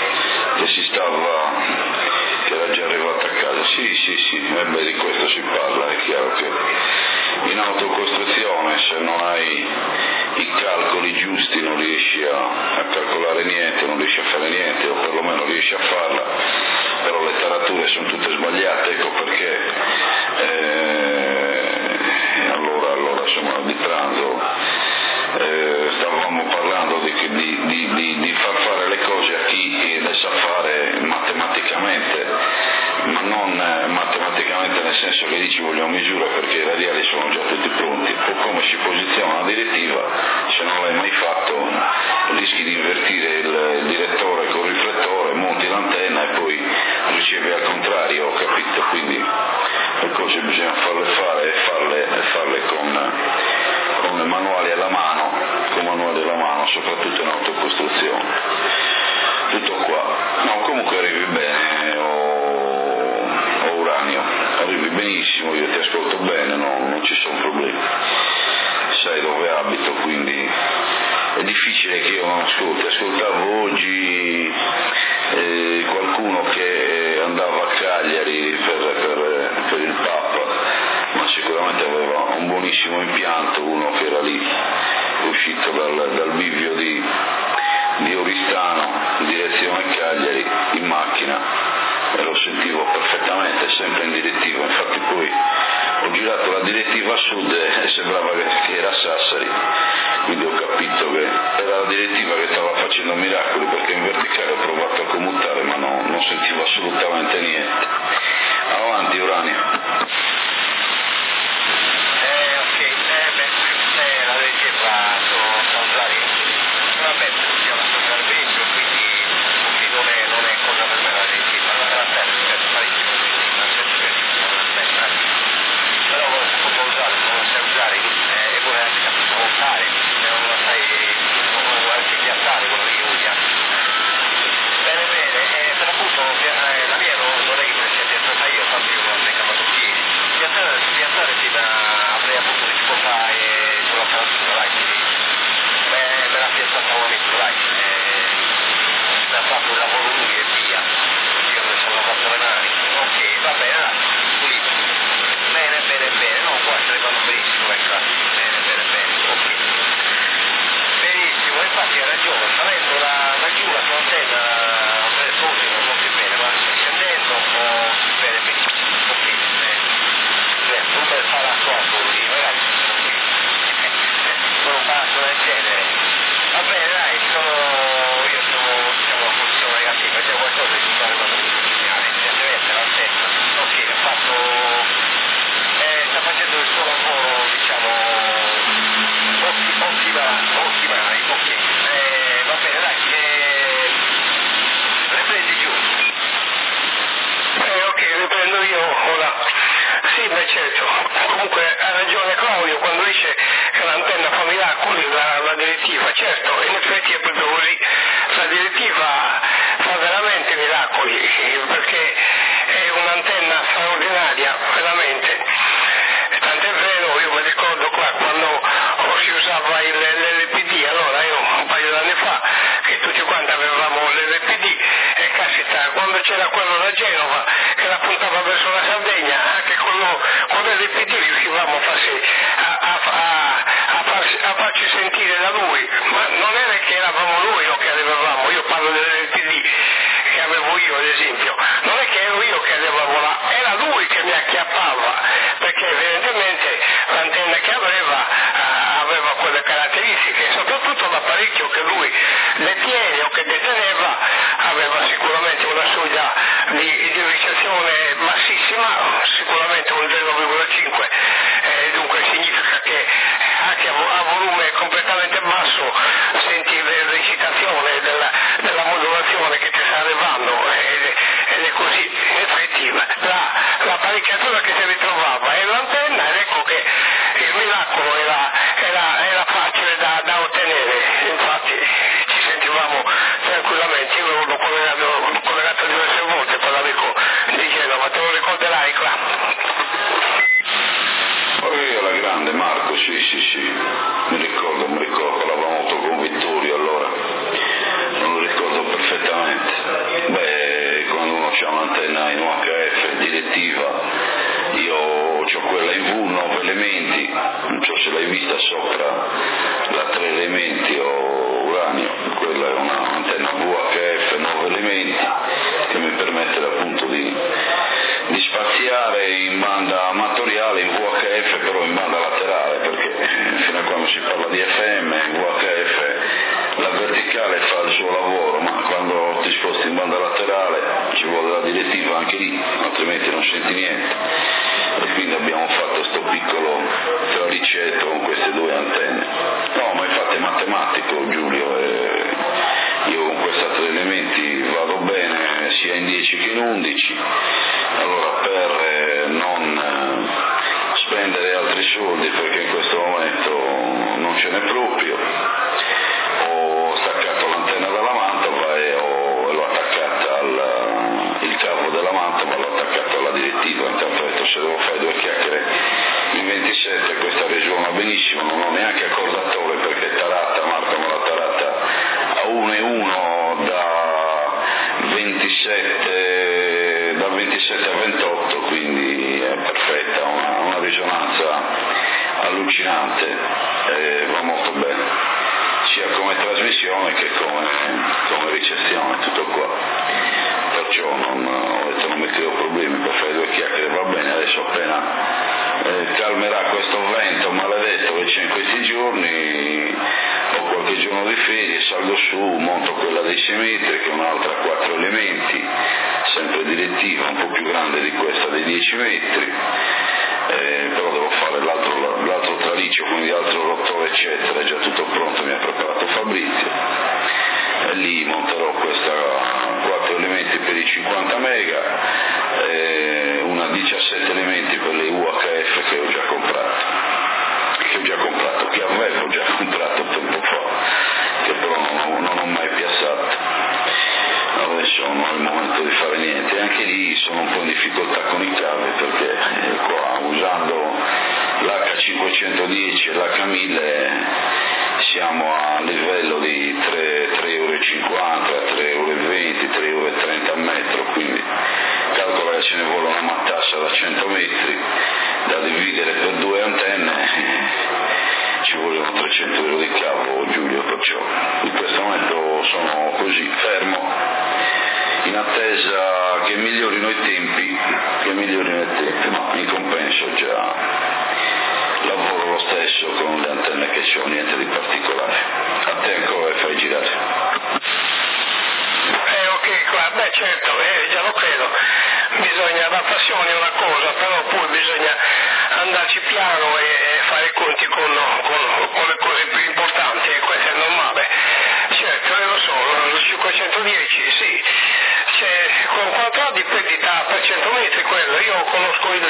che era già arrivato a casa. Sì, di questo si parla, è chiaro che in autocostruzione se non hai i calcoli giusti non riesci a calcolare niente, non riesci a fare niente, o perlomeno riesci a farla, però le tarature sono tutte sbagliate, ecco perché allora insomma di pranzo stavamo parlando di far fare le cose a chi le sa fare matematicamente, ma non matematicamente nel senso che dici vogliamo misure perché i radiali sono già tutti pronti, o come si posiziona una direttiva, se non l'hai mai fatto rischi di invertire il direttore col riflettore, monti l'antenna e poi ricevi al contrario, capito? Quindi le cose bisogna farle fare e farle con manuali alla mano, soprattutto in autocostruzione. Tutto qua. No, comunque arrivi bene, Uranio, arrivi benissimo, io ti ascolto bene, non ci sono problemi. Sai dove abito, quindi è difficile che io non ascolti. Ascoltavo oggi qualcuno che andava a Cagliari per il Papa, ma sicuramente aveva un buonissimo impianto, uno che era lì, uscito dal bivio di Oristano, in direzione Cagliari, in macchina, e lo sentivo perfettamente, sempre in direttiva, infatti poi ho girato la direttiva a sud e sembrava che era Sassari, quindi ho capito che era la direttiva che stava facendo miracoli, perché in verticale ho provato a commutare ma non sentivo assolutamente niente. Avanti Uranio. La direttiva sono vabbè, stiamo facendo al vecchio, quindi non è cosa per me la direttiva, non era sempre parecchio, però se può usare, non sai usare e vuole anche capito montare, se non la sai anche piazzare quello che usa. Bene, per appunto la mia non è che me ne sia piazzata io, tanto io non ho mai chiamato piedi, certo, in effetti è proprio così, la direttiva fa veramente miracoli, perché è un'antenna straordinaria, veramente, tant'è vero, io mi ricordo qua quando si usava l'LPD, allora io un paio d'anni fa, che tutti quanti avevamo l'LPD, e caspita, quando c'era quello da Genova, che la puntava verso la Sardegna, anche con l'LPD riuscivamo a farci sentire da lui, ma non era che eravamo noi o che arrivavamo, io parlo dell'LPD che avevo io ad esempio, non è che ero io che arrivavo là, era lui che mi acchiappava, perché evidentemente l'antenna che aveva quelle caratteristiche, soprattutto l'apparecchio che lui detiene o che deteneva aveva sicuramente una soglia di ricezione bassissima, sicuramente un 0,5, dunque significa che anche a volume completamente basso senti l'eccitazione della modulazione che ti sta arrivando, ed è così, in effetti l'apparecchiatura che si ritrovava è l'antenna, ed ecco che il miracolo era facile da ottenere, infatti ci sentivamo tranquillamente, io l'ho collegato diverse volte con l'amico di Genova, te lo ricorderai qua? Io la grande Marco, sì, mi ricordo, l'avevamo avuto con Vittorio allora, non lo ricordo perfettamente. Quando uno c'ha un'antenna in UHF direttiva, io ho quella in V, 9 elementi, non so se l'hai vista sopra, la 3 elementi o uranio, quella è un'antenna VHF 9 elementi che mi permette appunto di spaziare in banda amatoriale, in VHF però in banda laterale, perché fino a quando si parla di FM, in VHF la verticale fa il suo lavoro, ma quando ti sposti in banda laterale ci vuole la direttiva anche lì, altrimenti non senti niente, e quindi abbiamo fatto questo piccolo tralicetto con queste 2 antenne. No, ma infatti è matematico, Giulio, io con questi 3 elementi vado bene sia in 10 che in 11, allora per non spendere altri soldi, perché in questo momento non ce n'è proprio, ho staccato l'antenna dalla mantova e l'ho attaccata il cavo della mantova l'ho attaccato alla direttiva, intanto ho detto se devo fare 2 chiacchiere in 27 questa risuona benissimo, non ho neanche accordatore perché tarata, Marco me l'ha tarata a 1,1 da 27 a 28, quindi è perfetta, una risonanza allucinante, va molto bene, sia come trasmissione che come ricezione, tutto qua. Perciò ho detto non mi creo problemi per fare 2 chiacchiere, va bene, adesso appena calmerà questo vento maledetto che c'è in questi giorni, ho qualche giorno di ferie, salgo su, monto quella dei 6 metri che è un'altra 4 elementi, sempre direttiva, un po' più grande di questa dei 10 metri, però devo fare l'altro traliccio, quindi altro rotore eccetera, è già tutto pronto, mi ha preparato Fabrizio, e lì monterò questa 4 elementi per i 50 mega, una 17 elementi per le UHF che ho già comprato, che avevo già comprato tempo fa, che però non ho mai piazzato. Adesso non è il momento di fare niente, anche lì sono un po' in difficoltà con i cavi, perché qua usando l'H510 e l'H1000 siamo a livello di 3,50 €, 3,20 €, 3,30 € a metro, quindi calcola che ce ne vuole una matassa da 100 metri da dividere per 2 antenne, ci vogliono 300 € di cavo, Giulio, perciò in questo momento sono così, fermo, in attesa che migliorino i tempi, ma in compenso già lavoro lo stesso con le antenne che c'ho, niente di particolare. A te ancora fai girare. Ok, beh certo, già lo credo, bisogna, la passione è una cosa, però poi bisogna andarci piano e fare i conti con le cose più importanti, e questo è normale. Certo, lo so, lo 510 sì, con quanto ha di perdita per 100 metri quello, io conosco il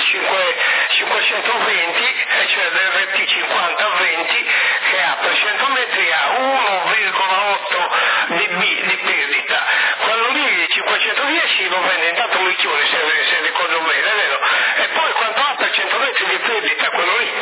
520, cioè del RT50 a 20, che ha per 100 metri ha 1,8 di perdita. Quello lì 510 lo vende intanto un micchione, se ricordo bene, è vero? E poi quanto ha per 100 metri di perdita quello lì?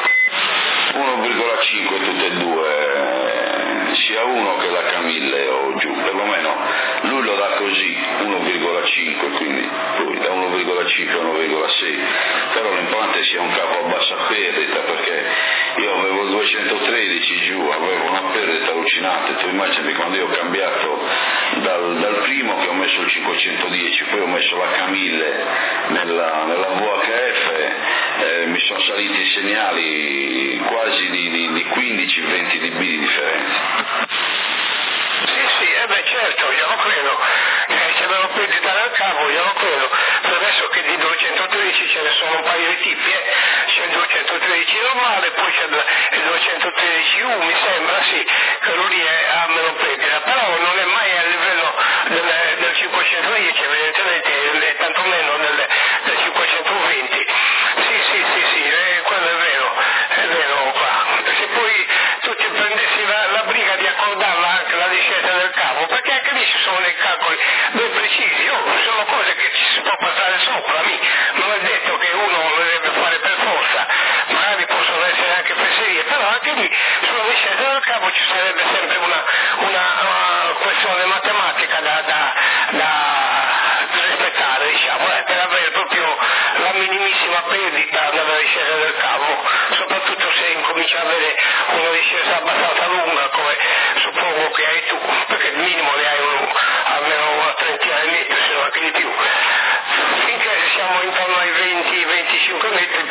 1,5 tutte e due, sia uno che la Camille o giù, perlomeno lui lo dà così, 1,5, quindi poi da 1,5 a 1,6, però l'implante sia un capo a bassa perdita, perché io avevo il 213 giù, avevo una perdita allucinante. Tu immagini quando io ho cambiato dal primo che ho messo il 510, poi ho messo la Camille nella VHF, mi sono saliti i segnali quasi di 15-20 dB di differenza. Sì, certo, io lo credo, se avevo perdita nel cavo, io lo credo, per adesso che di 213 ce ne sono un paio di tipi, c'è il 213 normale, poi c'è il 213U, mi sembra, sì, che lui ha meno perdita, però non è mai a livello del 510, evidentemente, tantomeno del 520. Sì, quello è vero qua. Se poi tu ti prendessi la briga di accordarla anche la discesa del cavo, perché anche lì ci sono dei calcoli ben precisi, sono cose che ci si può passare sopra, non è detto che uno lo deve fare per forza, magari possono essere anche fesserie, però anche lì sulla discesa del cavo ci sarebbe sempre una questione matematica da rispettare, diciamo, per avere proprio la minimissima perdita nella discesa del cavo, soprattutto se incomincia a avere una discesa abbastanza lunga, come suppongo che hai tu, perché il minimo ne hai almeno una trentina di metri, se non anche di più. Finché siamo intorno ai 20-25 metri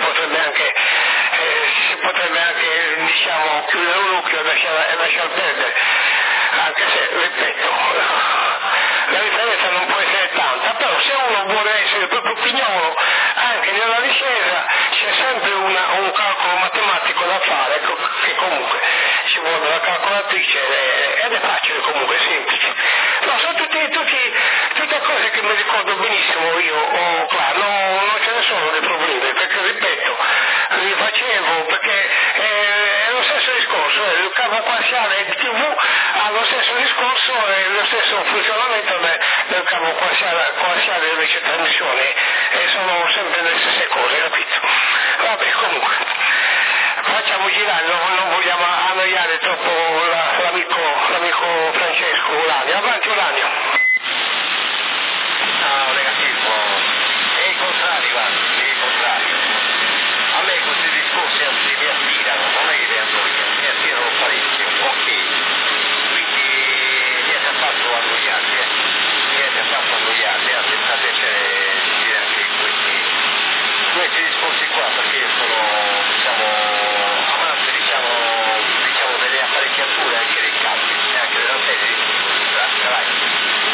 si potrebbe anche diciamo, chiudere un occhio e lasciar perdere, anche se, ripeto, la differenza non può essere tanta, però se uno vuole essere proprio pignolo anche nella discesa c'è sempre un calcolo matematico da fare, che comunque ci vuole la calcolatrice ed è facile, comunque è semplice. No, sono tutte cose che mi ricordo benissimo io, claro, non ce ne sono dei problemi, perché ripeto, li facevo perché è lo stesso discorso, il cavo quassiale TV ha lo stesso discorso e lo stesso funzionamento del cavo quassiale invece trasmissione, e sono sempre le stesse cose, capito? Vabbè, comunque facciamo girare, non vogliamo annoiare troppo l'amico Francesco Uranio. Avanti Uranio. No, negativo, è il contrario, a me questi discorsi anzi mi attirano, non è che mi attirano parecchio, ok, quindi niente affatto annoiati, anzi sta piacere dire anche questi discorsi qua, perché io sono amante delle apparecchiature anche dei campi, anche della serie, cavalli.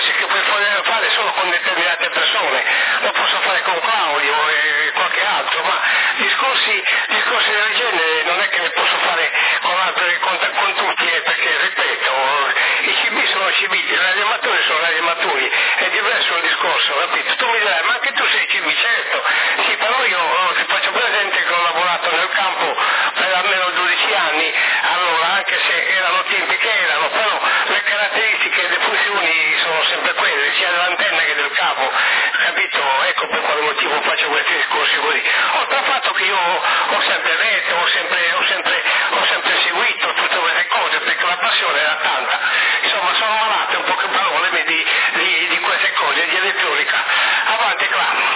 discorsi che puoi fare solo con determinate persone, lo posso fare con Claudio e qualche altro, ma discorsi del genere non è che ne posso fare con tutti, perché ripeto, i CB sono CB, i radioamatori sono radioamatori, è diverso il discorso, capito? Tu mi dirai, ma anche tu sei CB, certo, sì, però io ti faccio presente che ho lavorato nel campo per almeno 12 anni, allora anche se erano tempi che erano, però le caratteristiche e le funzioni sono sempre quelle, sia dell'antenna che del cavo, capito? Ecco per quale motivo faccio questi discorsi così. Oltre al fatto che io ho sempre letto, ho sempre seguito tutte queste cose, perché la passione era tanta. Insomma, sono malato, in poche parole, di queste cose, di elettronica. Avanti, Cla.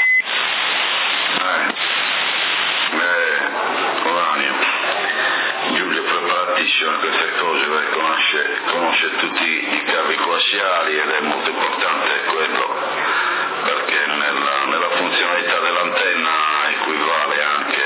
Giulio è preparatissimo a queste cose, perché conosce tutti i cavi coassiali ed è molto importante quello, perché nella funzionalità dell'antenna equivale anche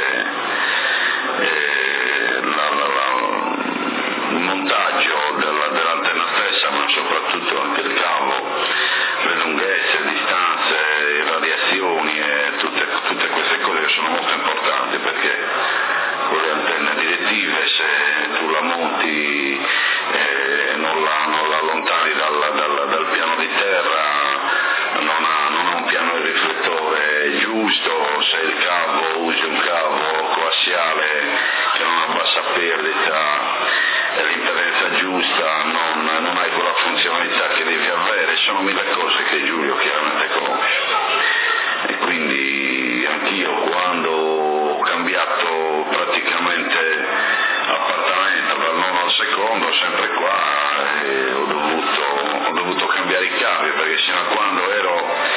il montaggio dell'antenna stessa, ma soprattutto anche il cavo, le lunghezze, distanze, radiazioni e tutte queste cose che sono molto importanti, perché con le antenne direttive, se tu la monti non la allontani dal piano di terra, non ha un piano di riflettore giusto, se il cavo usi un cavo coassiale che non ha bassa perdita e l'impedenza giusta, non hai quella funzionalità che devi avere. Sono mille cose che Giulio chiaramente conosce, e quindi anch'io, quando ho cambiato praticamente appartamento dal nono al secondo, sempre qua, ho dovuto cambiare i cavi, perché sino a quando ero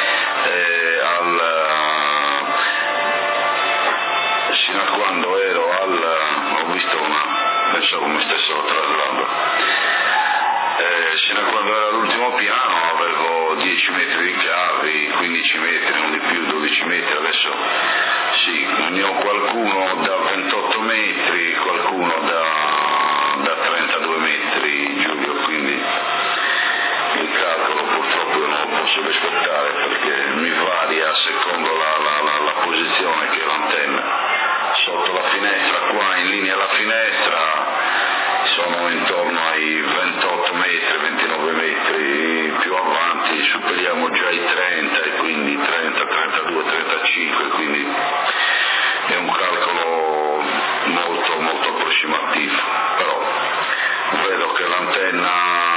ho visto pensavo mi stessero traslando, sino a quando ero all'ultimo piano avevo 10 metri di cavi, 15 metri, non di più, 12 metri, adesso sì, ne ho qualcuno da 28 metri, qualcuno da 32 metri, Giulio, quindi il calcolo purtroppo io non lo posso rispettare, perché mi varia secondo la posizione che è l'antenna. Sotto la finestra, qua in linea alla finestra, sono intorno ai 28 metri, 29 metri, più avanti superiamo già i 30, e quindi 30, 32, 35, quindi è un calcolo molto molto approssimativo, però vedo che l'antenna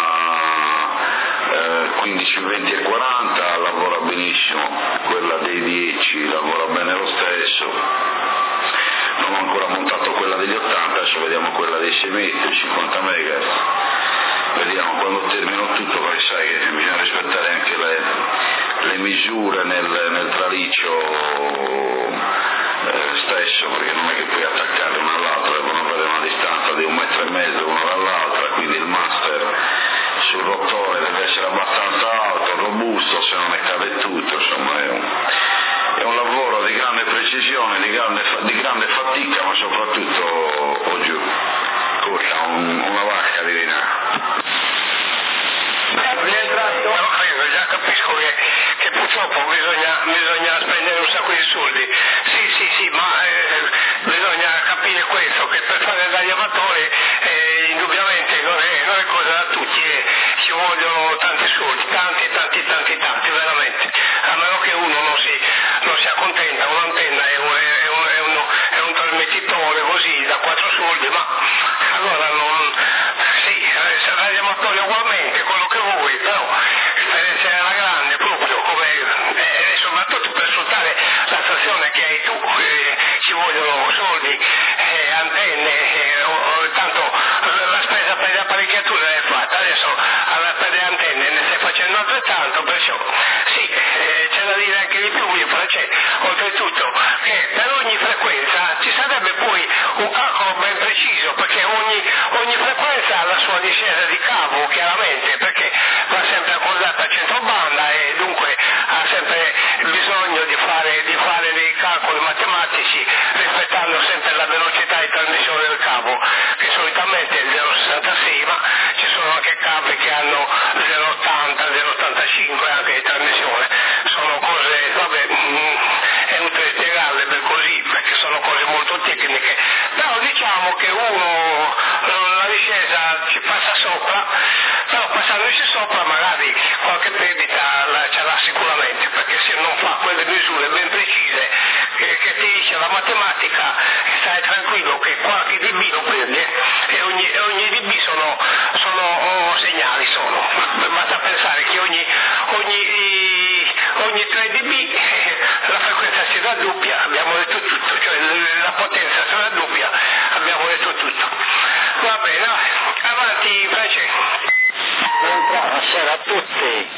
15, 20 e 40 lavora benissimo, quella dei 10 lavora bene lo stesso. Non ho ancora montato quella degli 80, adesso vediamo quella dei 6 metri, 50 MHz, vediamo quando termino tutto, perché sai che bisogna rispettare anche le misure nel traliccio stesso, perché non è che puoi attaccare una all'altra, devono avere una distanza di 1,5 metri una dall'altra, quindi il master sul rotore deve essere abbastanza alto, robusto, se non ne cade tutto, insomma è un lavoro di grande precisione, di grande fatica, ma soprattutto giù, corta, una vacca di denaro. Io già capisco che purtroppo bisogna spendere un sacco di soldi, sì, ma bisogna capire questo, che per fare il radioamatore indubbiamente non è cosa da tutti, ci vogliono tanti soldi, tanti, veramente, a meno che uno non si accontenta, un'antenna è un trasmettitore così da 4 soldi, ma allora il radioamatore ugualmente, quello che vuoi, però per essere alla grande proprio, soprattutto per sfruttare la stazione che hai tu, ci vogliono soldi, antenne, tanto la spesa per le apparecchiature è fatta, adesso per le antenne ne stai facendo altrettanto, perciò sì, c'è da dire anche di più, c'è oltretutto che per ogni frequenza ci sarebbe poi un calcolo ben preciso, perché ogni frequenza ha la sua discesa di cavo, chiaramente, perché va sempre accordata a centrobanda e dunque ha sempre bisogno di fare dei calcoli matematici rispettando sempre la velocità di trasmissione del cavo. cavo che solitamente è il 0,66, ma ci sono anche cavi che hanno 0,80, 0,85 anche di trasmissione. Sono cose, vabbè, è inutile spiegarle per così, perché sono cose molto tecniche, però diciamo che uno la discesa ci passa sopra, però passandoci sopra magari qualche perdita ce l'ha sicuramente, perché se non fa quelle misure ben precise che ti dice la matematica, stai tranquillo che qualche dB lo prende e ogni dB sono segnali, basta pensare che ogni 3 dB la frequenza si raddoppia, abbiamo detto tutto, cioè la potenza si raddoppia, abbiamo detto tutto. Va bene, avanti Francesco. Buonasera a tutti.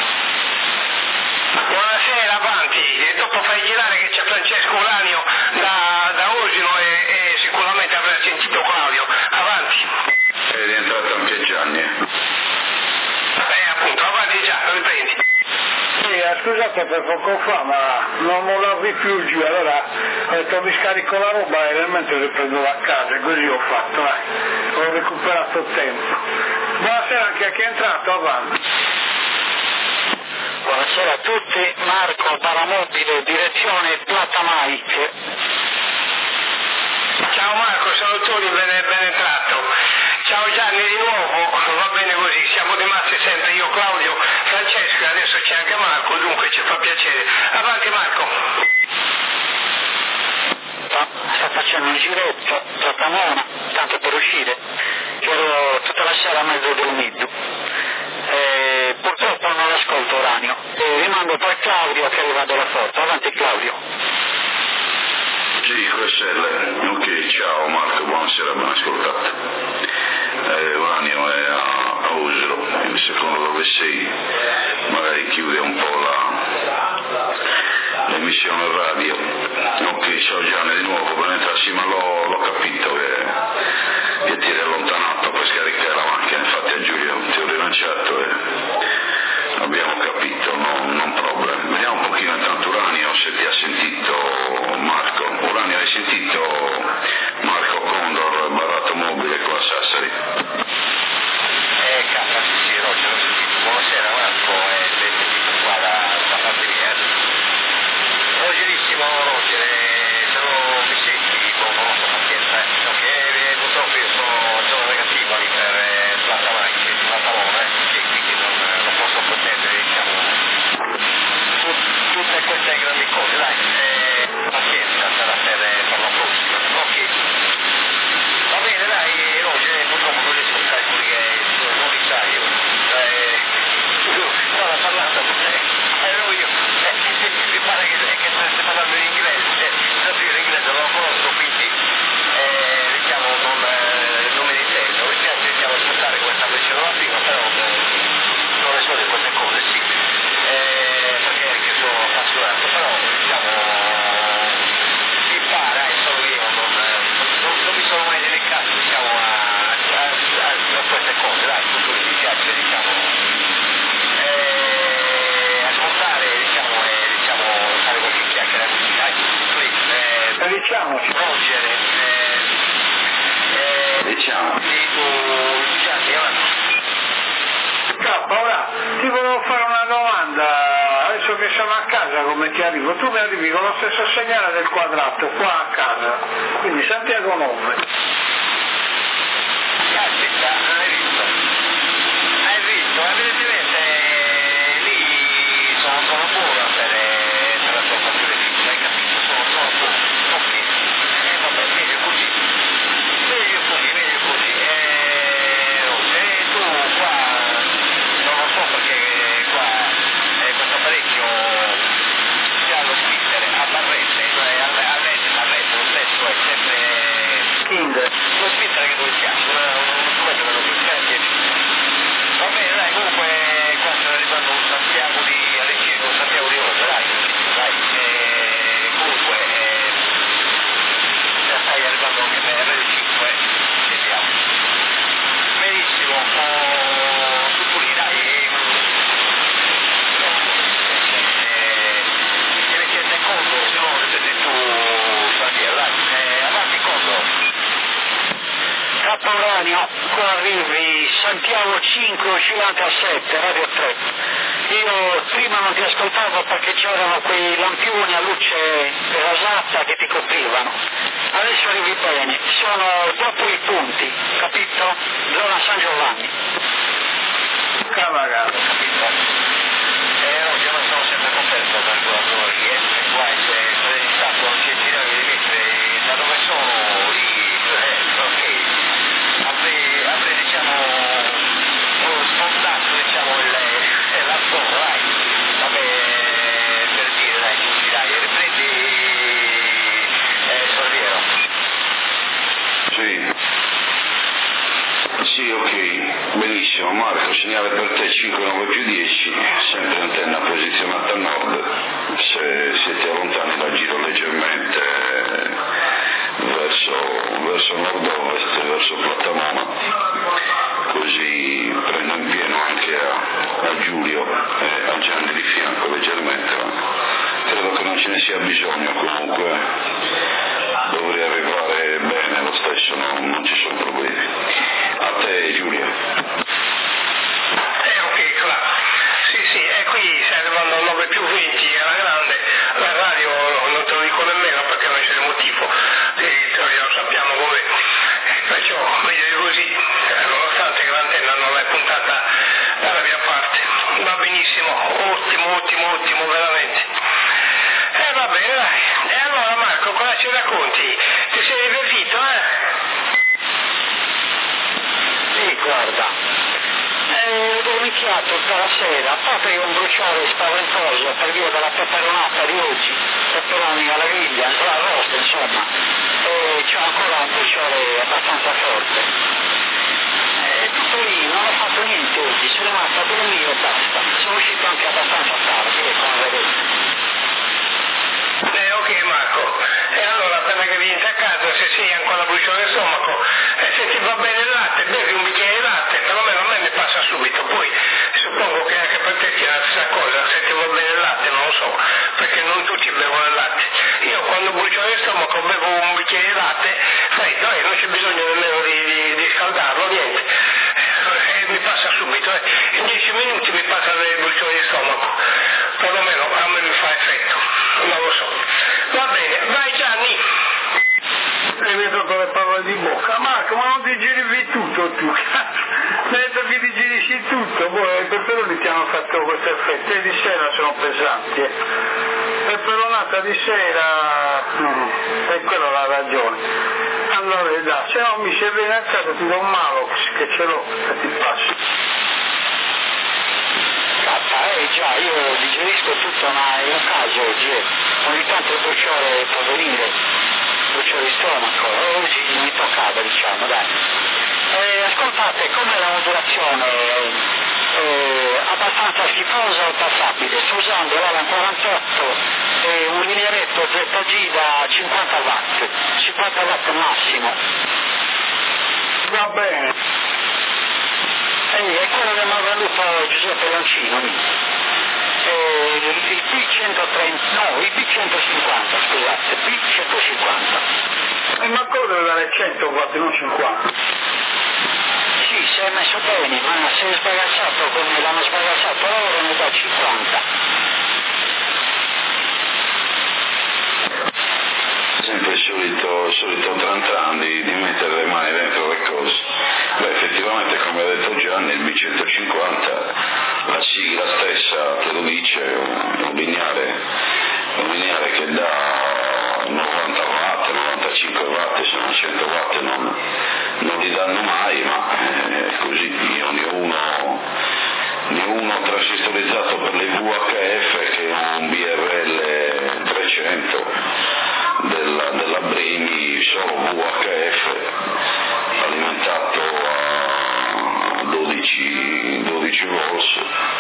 Buonasera, avanti, e dopo fai girare che c'è Francesco Uranio da Osino e sicuramente avrà sentito Claudio, avanti. È rientrato anche Gianni. Appunto, avanti già, riprendi. Sì, scusate per poco fa, ma non mollavi più il giro, allora ho detto mi scarico la roba e realmente riprendo da casa, e così ho fatto, ho recuperato tempo. Buonasera anche a chi è entrato, avanti. Buonasera a tutti, Marco Paramobile, direzione Plata Mike. Ciao Marco, salutoni, ben entrato. Ciao Gianni di nuovo, va bene così, siamo rimasti sempre io, Claudio, Francesco e adesso c'è anche Marco, dunque ci fa piacere. Avanti Marco. Sto facendo un giretto tra Tamona, tanto per uscire, che ero tutta la sera a mezzo del mezzo. Purtroppo non ascolto Uranio, rimando poi Claudio che arriva dalla forza. Avanti Claudio. Sì, QSL, ok, ciao Marco, buonasera, ben ascoltato. Uranio è a Oslo, secondo dove sei, magari chiude un po' l'emissione radio. Ok, ciao Gianni di nuovo, ben entrato, sì, ma l'ho capito che ti eri allontanato per scaricare la macchina, infatti a Giulio ti ho rilanciato e abbiamo capito, non problem. Vediamo un pochino intanto Uranio se ti ha sentito Marco. Uranio, hai sentito Marco Condor, Barato Mobile qua a Sassari? Cazzo, sì, Roger, l'ho sentito. Buonasera Marco, sentito qua da parte mia. Rogerissimo Roger, se non mi senti con molta pazienza, che purtroppo io sono negativo lì per Plata Mike, che quindi non posso pretendere, diciamo, tutte queste grandi cose, dai, pazienza sarà per la prossima, ok? Va bene, dai, Roger, purtroppo non riesco a calcoli che non li sai io, stava parlando con te, ero io, mi pare che stai parlando in inglese, io l'inglese non lo conosco, quindi diciamo non me ne intendo, mi piace diciamo ascoltare come stavo dicendo la prima, però non le so di queste cose, sì, perché anche sono appassionato, però diciamo si impara e sono io, non mi sono mai dedicato diciamo a queste cose, dai, tutto mi piace diciamo ascoltare diciamo e diciamo fare qualche chiacchiera così, dai, Diciamoci. Roger, Diciamo. Gianni, avanti. Ora ti volevo fare una domanda, adesso che sono a casa come ti arrivo? Tu mi arrivi con lo stesso segnale del quadrato qua a casa, quindi Santiago 9. Aspetta, hai visto, evidentemente lì sono buona per la tua stazione fissa, hai capito, sono buona, ok, vabbè, meglio così, tu qua, non lo so perché qua questo apparecchio già lo splitter a barrette, a rete lo stesso è sempre... Kinder. Uranio, qua arrivi Santiago 5 oscillante a 7, Radio 3. Io prima non ti ascoltavo perché c'erano quei lampioni a luce rosata che ti coprivano. Adesso arrivi bene, sono dopo i punti, capito? Zona San Giovanni. Cavagato. Capito? Io non sono sempre coperto per quello che riesce, qua c'è stato un centinaio di metri da dove sono lì, ok. Avrei diciamo sfondato diciamo la zona, dai. Vabbè, per dire dai, quindi dai, riprendi Sorriero. Sì, ok, benissimo. Marco, segnale per te 59+10, sempre antenna posizionata a nord. Se siete lontani la giro leggermente verso nord-ovest, verso Platamona, così prendo in pieno anche a Giulio e a Gianni di fianco leggermente, ma credo che non ce ne sia bisogno comunque, dovrei arrivare bene lo stesso, non ci sono problemi. A te Giulio. Ok, claro. Sì, e qui sta arrivando 9+20 alla grande, la radio non te lo dico nemmeno perché non c'è il motivo, lo sappiamo come, perciò meglio di così, nonostante che l'antenna non è puntata dalla mia parte. Va benissimo, ottimo, veramente. Va bene, dai. E allora Marco, cosa ci racconti? Ti sei divertito, Sì, guarda, ho dormicchiato tutta la sera, proprio un bruciore spaventoso per via della peperonata di oggi, peperoni alla griglia, alla rosta insomma, e c'è ancora un bruciore abbastanza forte. Tutto lì, non ho fatto niente oggi, sono rimasto a dormire e basta, sono uscito anche abbastanza tardi, come vedete. Ok Marco, e allora appena che vieni a casa, se sei ancora bruciato il stomaco, se ti va bene il latte, bevi un bicchiere di latte, perlomeno a me mi passa subito, poi suppongo che anche per te sia la stessa cosa, se ti va bene il latte non lo so, perché non tutti bevono il latte. Io quando brucio il stomaco bevo un bicchiere di latte, freddo, non c'è bisogno nemmeno di scaldarlo, niente, mi passa subito, in 10 minuti mi passa il bruciore di stomaco, perlomeno a me mi fa effetto, non lo so. Va bene, vai Gianni. Hai vedo con le parole di bocca. Marco, ma non digerivi tutto tu? Hai detto che digerisci tutto, poi i peperoni ti hanno fatto questo effetto e di sera sono pesanti. Peperonata di sera, e quella è la ragione. Allora dai, se no mi se vieni a casa ti do un Malox che ce l'ho e ti passo. Già, io digerisco tutto, ma è un caso oggi, ogni tanto il bruciore può venire, bruciore di stomaco, oggi mi toccava diciamo, dai. Ascoltate, com'è la modulazione? Abbastanza schifosa o passabile? Sto usando l'Alan 48 e un linearetto ZG da 50 watt, 50 watt massimo. Va bene. È quello che mi ha venduto Giuseppe Lancino. Il B150, scusate, B150. Ma cosa deve dare 100 watt, non 50? Sì, si è messo bene, ma se è sbarazzato come l'hanno sbarazzato loro ne dà 50. Sempre il solito tran di mettere le mani dentro le cose. Beh, effettivamente come ha detto Gianni, il B150, la sigla stessa te lo dice, un lineare che dà 90 watt, 95 watt, se non 100 watt non li danno mai, ma è così. Io ne ho uno transistorizzato per le VHF che è un BRL 300 della Bremi, solo VHF, alimentato a 12 volts,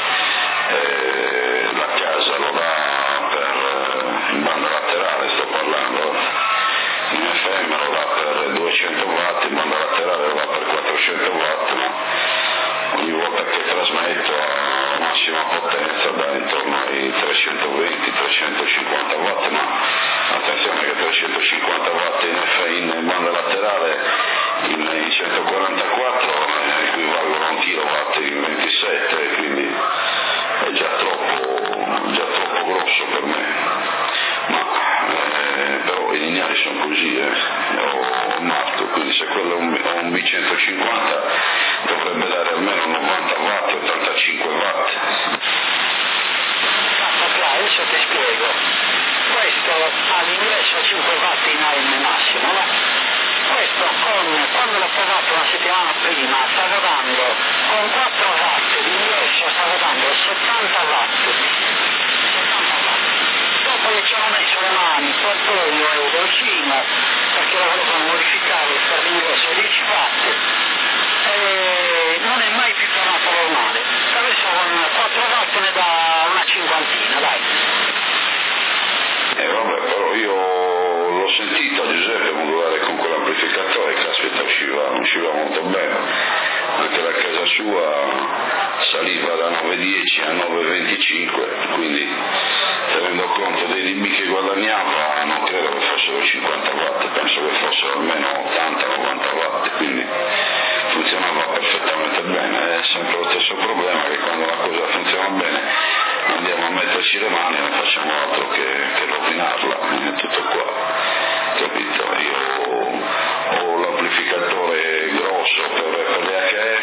la casa lo dà in banda laterale, sto parlando, in FM lo dà per 200 watt, in banda laterale lo dà per 400 watt, ma ogni volta che trasmetto a massima potenza dà intorno ai 320-350 watt, ma attenzione che 350 watt in banda laterale in 144 equivalgono a 1 kW in 27, quindi è già troppo grosso per me, ma però i lineari sono così, ho Marco, quindi se quello è un B150 dovrebbe dare almeno 90 watt, 85 watt. Adesso ti spiego, questo ha l'ingresso a 5 watt in AM massimo, no? Questo quando l'ho provato una settimana prima stava dando con 4 watt l'ingresso, stava dando 70 watt. Dopo che ci hanno messo le mani, portoio e vicino, perché lo volevano modificare per l'ingresso a 10 watt, non è mai più tornato normale. Adesso con 4 watt ne dà una cinquantina, dai. Vabbè, però io l'ho sentito a Giuseppe modulare con quell'amplificatore, caspita, usciva molto bene, anche da casa sua saliva da 9,10 a 9,25, quindi tenendo conto dei dB che guadagnava non credo che fossero 50 watt, penso che fossero almeno 80-90 watt, quindi funzionava perfettamente bene. È sempre lo stesso problema che quando una cosa funziona bene andiamo a metterci le mani e non facciamo altro che rovinarla, è tutto qua, capito? Io ho l'amplificatore grosso per le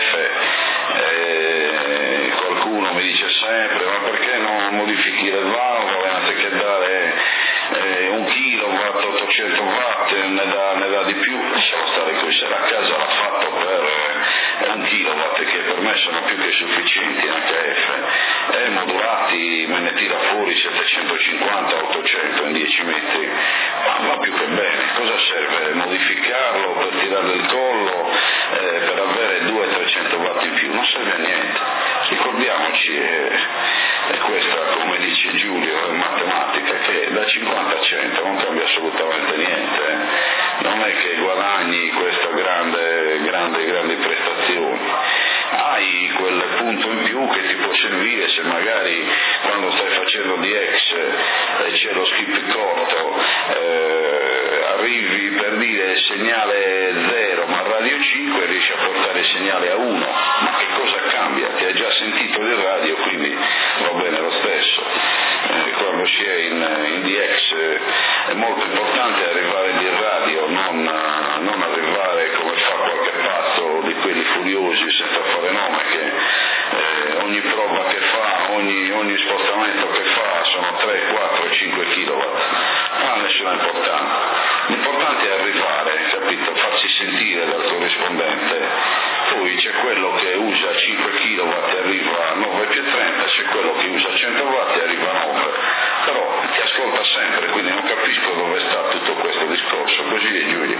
HF, qualcuno mi dice sempre ma perché non modifichi le valvole anziché dare 1 kW, 800 watt, ne dà di più, lasciamo stare così, a casa l'ha fatto per 1 kW che per me sono più che sufficienti in HF, e modulati me ne tira fuori 750-800 in 10 metri, ma va più che bene. Cosa serve? Modificarlo per tirare il collo, per avere 200-300 watt in più? Non serve a niente. Ricordiamoci, è questa, come dice Giulio, è matematica, che da 50 a 100 non cambia assolutamente niente, non è che guadagni queste grandi prestazioni, hai quel punto in più che ti può servire se magari quando stai facendo DX e c'è lo skip corto, arrivi per dire segnale 0 ma radio 5 riesci a portare il segnale a 1, ma che cosa cambia? Ti hai già sentito del radio, quindi va bene lo stesso. Quando si è in DX è molto importante arrivare in radio, non arrivare come fa qualche pazzo di quelli furiosi senza fare nome, che ogni prova che fa, ogni spostamento che fa sono 3, 4, 5 kW, non ha nessuna importanza. L'importante è arrivare, capito? Farsi sentire dal corrispondente. Poi c'è quello che usa 5 kW e arriva a 9,30, c'è quello che usa 100 watt e arriva a 9, però ti ascolta sempre, quindi non capisco dove sta tutto questo discorso. Così è, Giulio.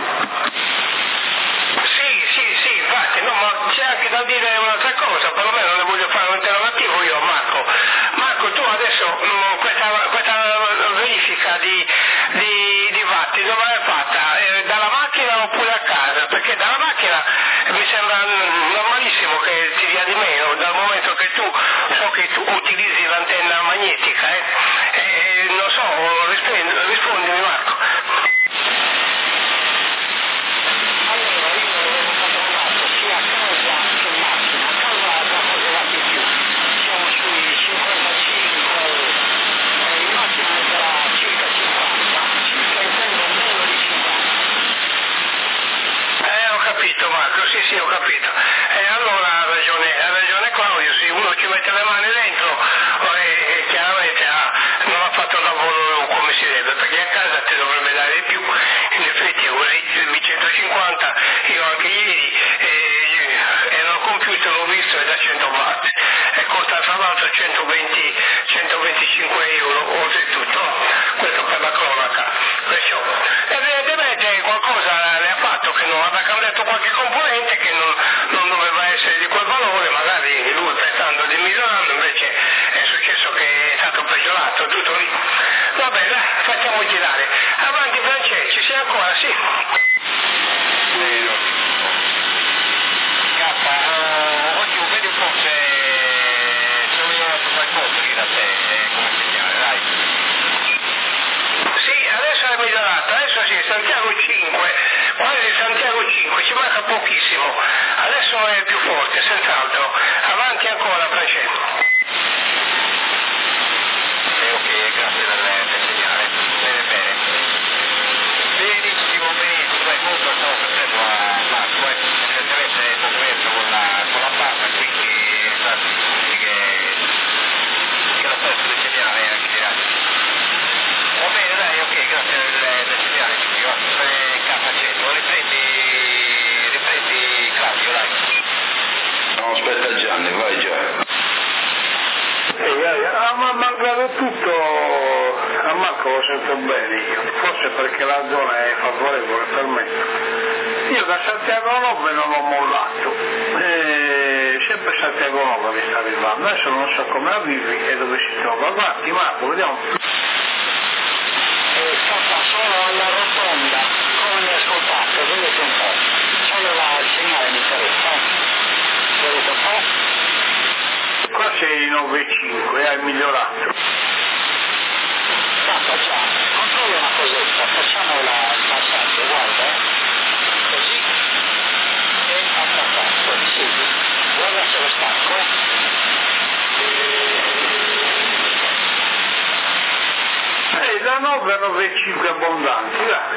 Sì, infatti, no, ma c'è anche da dire un'altra cosa, perlomeno le voglio fare un interrogativo io a Marco. Marco, tu adesso questa verifica di vatti dove l'hai fatta? Dalla macchina oppure a casa? Perché dalla macchina mi sembra normalissimo che ti dia di meno, dal momento che tu utilizzi l'antenna magnetica, non so, rispondimi Marco. Marco, sì, ho capito. E allora ha ragione Claudio, se uno ci mette le mani dentro e chiaramente non ha fatto il lavoro come si deve, perché a casa ti dovrebbe dare di più, in effetti è così, il B150, io anche ieri ero al computer, l'ho visto, è da 100 watt, e costa tra l'altro 125 euro oltretutto, questo per la cronaca, perciò evidentemente qualcosa ne ha fatto che non aveva cambiato qualche componente che non doveva essere di quel valore, magari lui pensando di migliorarlo, invece è successo che è stato peggiorato, tutto lì. Va bene, facciamo girare. Avanti Francesco, ci sei ancora? Sì. Oggi vedi un po' se vogliamo qualcosa che da te come segnale, dai. Sì, adesso è migliorato, adesso sì, Santiago 5, quasi Santiago 5, ci manca pochissimo, adesso è più forte, senz'altro, avanti ancora Francesco. Ok, grazie del segnale, bene. Benissimo, comunque stavo sentendo a Marco, evidentemente è converso con la banda, quindi che l'ho perso del segnale anche di radio. Va bene, dai, ok, grazie del segnale, quindi va K100, riprendi Claudio, dai. No, aspetta Gianni, vai già. Ma malgrado tutto a Marco lo sento bene io, forse perché la zona è favorevole per me. Io da Santiago Nove non ho mollato, sempre Santiago Nove mi sta arrivando, adesso non so come la vivi e dove si trova. Guardi Marco, vediamo. Sono alla rotonda, come mi ascoltate, vedete un po', solo il segnale mi interessa, vedete un po'? Qua sei 9,5, hai migliorato. Tanto già, controllo una cosetta, facciamo il passaggio, guarda, così, e attaccato, sì, guarda se lo stacco, Da 9 a 9,5 abbondanti, dai.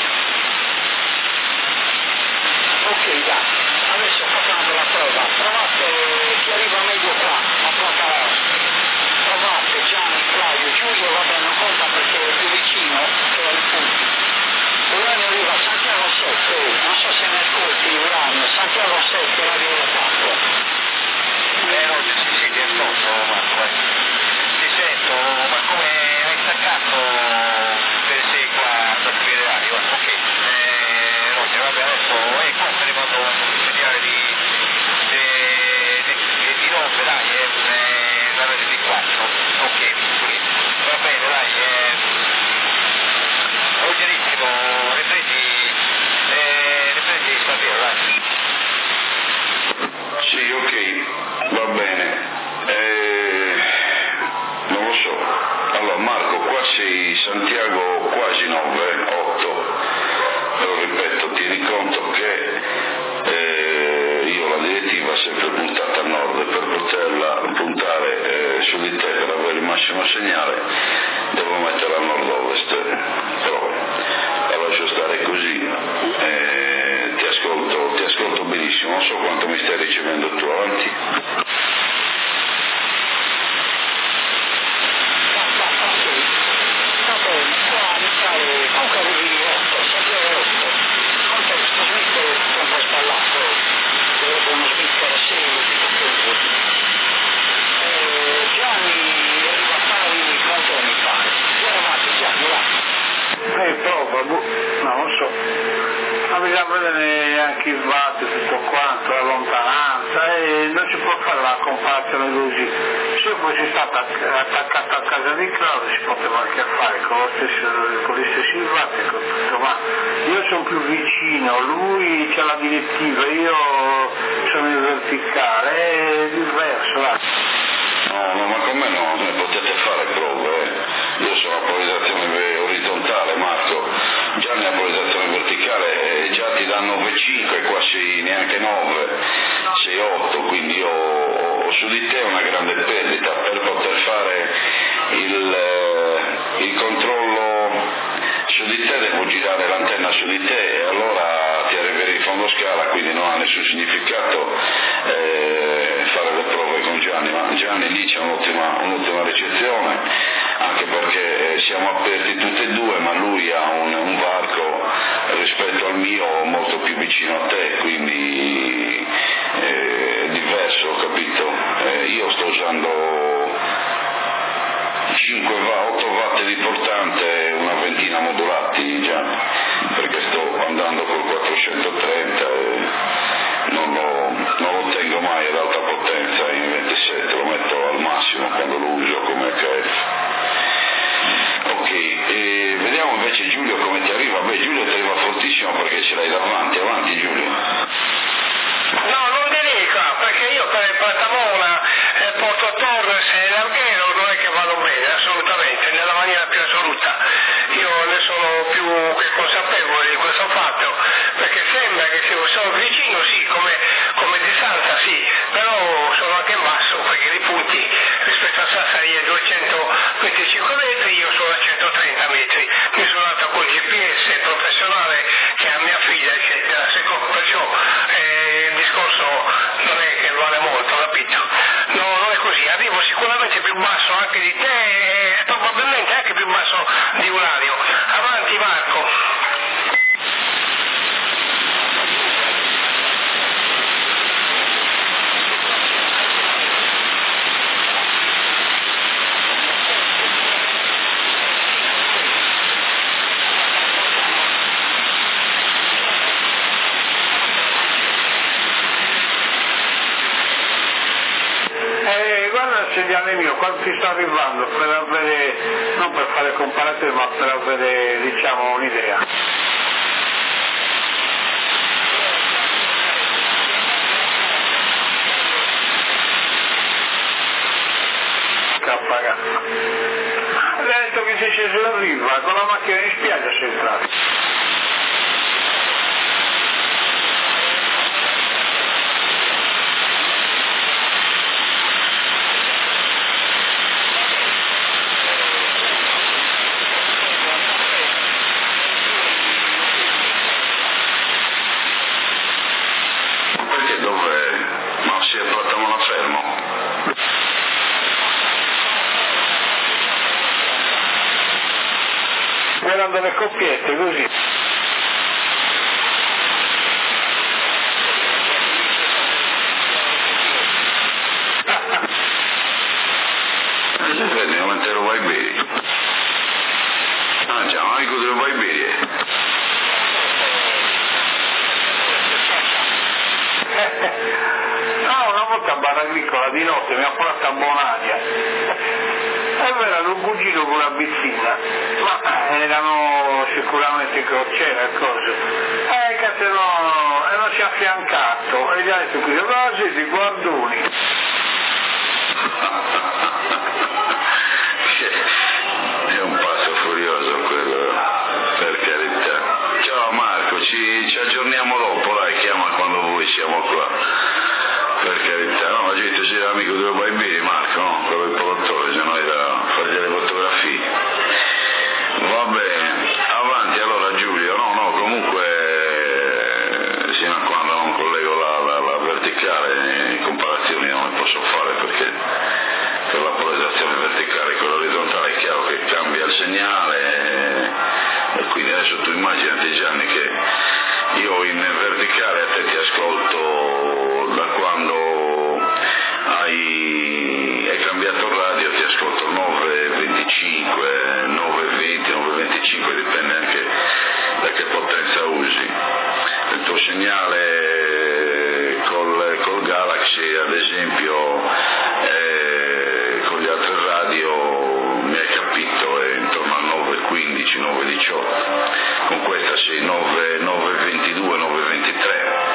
ok, dai, adesso facciamo la prova, provate chi arriva meglio qua, a Porta provate Gianni, Claudio, Giulio, vabbè non conta perché è più vicino che è il punto. Uranio arriva a Santiago 7, non so se mi ascolti Uranio, Santiago 7, radio 4. No, sì, ti ascolto Marco, ti sento, ma come hai staccato per sei qua da scrivere radio? Ok, Roger, vabbè adesso qua te ne mando un segnale di notte, dai, la rete di 4, ok, va bene, dai, Rogerissimo, riprendi stasera, dai. Sì, ok, va bene. Non lo so. Allora Marco, qua sei Santiago quasi 9, 8. Però ripeto, tieni conto che io la direttiva è sempre puntata a nord, per poterla puntare su di te per avere il massimo segnale devo metterla a nord-ovest, però la lascio stare così. Ti ascolto benissimo, non so quanto mi stai ricevendo tu, avanti. Comunque avevi 8, Santiago 8, contesto smettere tutto un po' spallato, dovrebbe uno smettere 6, tutto tempo. Gianni arriva pari quanto mi pare, viene avanti Gianni, va. Prova, no, non so. Ma bisogna vedere anche il watt, tutto quanto, la lontananza, e non si può fare la comparazione così. Se io fossi stato attaccato a casa di Claudio si poteva anche fare con gli stessi watt e con tutto, ma io sono più vicino, lui c'ha la direttiva, io sono in verticale, è diverso. No, ma con me no, ne potete fare prove. Io sono a polarizzazione orizzontale, Marco. Già nella polarizzazione verticale già ti danno 9,5, qua sei neanche 9, sei 8, quindi io ho su di te una grande perdita. Per poter fare il controllo su di te devo girare l'antenna su di te e allora ti arriverei in fondo scala, quindi non ha nessun significato fare le prove con Gianni, ma Gianni lì c'è un'ottima ricezione, anche perché siamo aperti tutti e due, ma lui ha un varco rispetto al mio molto più vicino a te, quindi è diverso, capito? Io sto usando 8 watt di portante e una ventina modulati già, perché sto andando col 430 e non lo tengo mai ad alta potenza in 27, lo metto al massimo quando lo uso come HF. Ok, vediamo invece Giulio come ti arriva. Beh, Giulio ti arriva fortissimo perché ce l'hai davanti, avanti Giulio. No, non di lì qua, perché io per Platamona, Porto Torres e l'Alghero non è che vado bene, assolutamente, nella maniera più assoluta. Io ne sono più che consapevole di questo fatto, sono vicino sì, come distanza sì, però sono anche in basso perché i punti rispetto a Sassari è 225 metri, io sono a 130 metri, misurato col GPS professionale che ha mia figlia, eccetera, perciò il discorso non è che vale molto, capito? No, non è così, arrivo sicuramente più basso anche di te e probabilmente anche più basso di Uranio. Avanti Marco. Guarda il segnale mio, quando ti sta arrivando, per avere, non per fare comparazione, ma per avere, diciamo, un'idea. K. Le ha detto che sei sceso in riva, con la macchina in spiaggia sei entrato. Guardando le coppiette così. Vedi, non te lo vai bene. Ah già, ma ecco te lo vai bene. No, una volta a Barra Agricola di notte mi ha portato a Bonadia. E c'era un cugino con la bizzina, ma erano sicuramente crociere e cose. Che non si è affiancato e gli ha detto qui, così di guardoni. È un passo furioso quello, per carità. Ciao Marco, ci aggiorniamo dopo, dai, chiama quando voi siamo qua. Per carità, no, la gente c'era amico dove vai bene Marco, no? Quello del produttore, se no è da fare delle fotografie. Va bene, avanti allora Giulio, no, comunque sino a quando non collego la verticale in comparazioni non ne posso fare perché per la polarizzazione verticale e quella orizzontale è chiaro che cambia il segnale e quindi adesso tu immaginati Gianni che io in verticale a te ti ascolto da quando hai cambiato radio, ti ascolto 9.25, 9.20, 9.25, dipende anche da che potenza usi. Il tuo segnale col Galaxy ad esempio con gli altri radio mi hai capito è intorno al 9.15, 9.18, con questa sei 9.22, 9.23.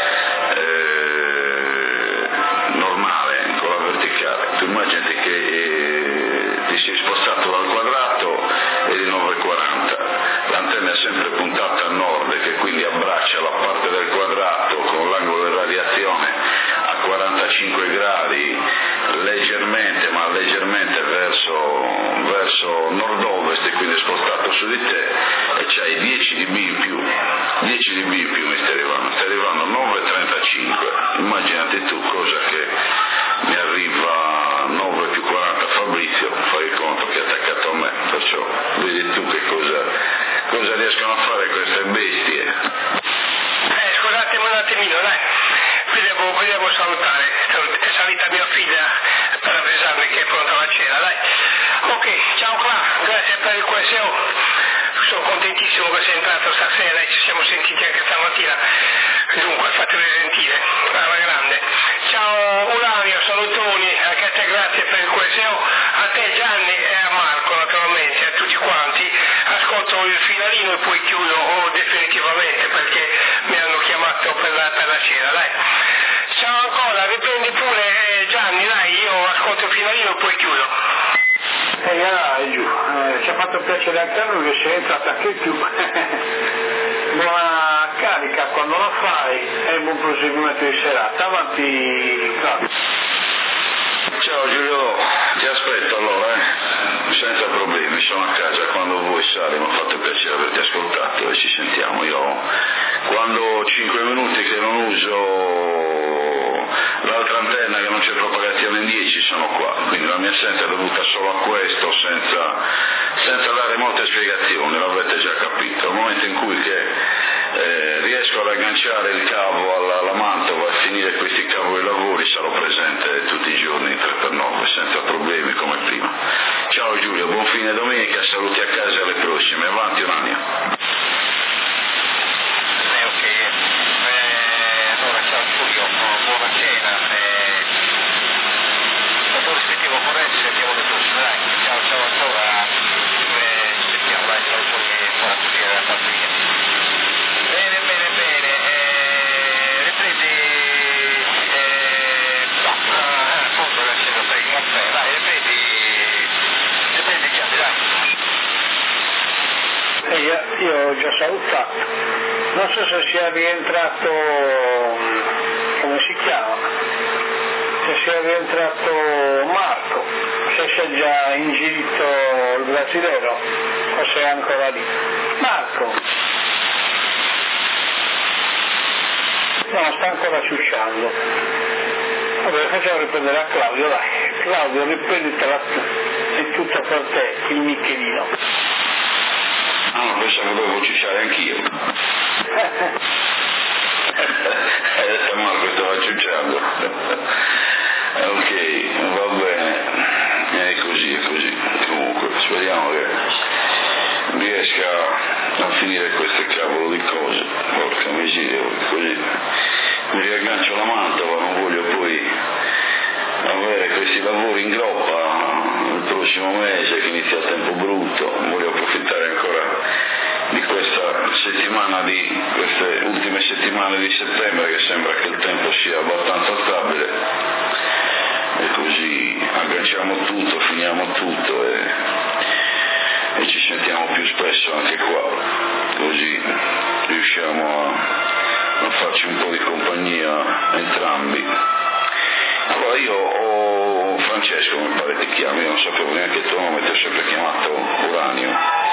Normale con la verticale. Tu immaginati che ti sei spostato dal quadrato e di 9.40. L'antenna è sempre puntata a nord che quindi abbraccia la parte del quadrato con l'angolo di radiazione a 45 gradi leggermente verso nord-ovest e quindi è spostato su di te e c'hai 10 dB in più mi stai arrivando 9.35. Immaginati tu cosa che mi arriva 9 più 40 Fabrizio, fai il conto che è attaccato a me, perciò vedi tu che cosa riescono a fare queste bestie. Scusatemi un attimino, dai, vi devo salutare, è salita mia figlia per avvisarmi che è pronta la cena, dai. Ok, ciao Cla, grazie per il QSO, sono contentissimo che sei entrato stasera e ci siamo sentiti anche stamattina, dunque fatemi sentire, alla grande. Ciao Uranio, salutoni, anche a te grazie per il QSO, a te Gianni e a Marco naturalmente, a tutti quanti, ascolto il finalino e poi chiudo definitivamente perché mi hanno chiamato per la cena, dai. Ciao ancora, riprendi pure Gianni, dai, io ascolto il finalino e poi chiudo. Giù, ci ha fatto piacere anche a noi che sei entrato anche tu. Buona scarica, quando la fai è buon proseguimento di serata. Avanti Claudio. Ciao Giulio, ti aspetto allora, senza problemi, sono a casa quando vuoi sali, mi ha fatto piacere averti ascoltato e ci sentiamo. Io quando ho 5 minuti che non uso l'altra antenna, che non c'è propagazione in 10, sono qua, quindi la mia assenza è dovuta solo a questo, senza dare molte spiegazioni, l'avrete già capito. Al momento in cui riesco ad agganciare il cavo alla Mantova e finire questi cavoli lavori, sarò presente tutti i giorni 3x9 senza problemi come prima. Ciao Giulio, buon fine domenica, saluti a casa e alle prossime, avanti Uranio. Ok, allora ciao Giulio, buonasera, dopo rispettivo forense abbiamo le prossime, dai, ciao ancora, ci sentiamo, dai, ciao Giulio, buona partita da parte mia. Bene, ripresi, appunto che c'è da fare il caffè, dai, ripresi Gianni, dai. Io ho già salutato, non so se sia rientrato, come si chiama, se sia rientrato Marco, se sia già ingirito il brasilero o se è ancora lì. Marco! No, sta ancora ciucciando. Vabbè, facciamo riprendere a Claudio, dai. Claudio, riprenditela tu, è tutto per te, il Michelino. Ah, no, pensavo che dovevo ciucciare anch'io. Hai detto Marco che stava ciucciando. Ok, va bene. È così. Comunque, speriamo che riesca a finire queste cavolo di cose. Porca miseria, così mi riaggancio la Mantova, non voglio poi avere questi lavori in groppa il prossimo mese che inizia il tempo brutto. Voglio approfittare ancora di queste ultime settimane di settembre, che sembra che il tempo sia abbastanza stabile, e così agganciamo tutto, finiamo tutto e ci sentiamo più spesso anche qua, così riusciamo a farci un po' di compagnia entrambi. Allora io ho Francesco, mi pare ti chiami, io non sapevo neanche il tuo nome, ti ho sempre chiamato Uranio.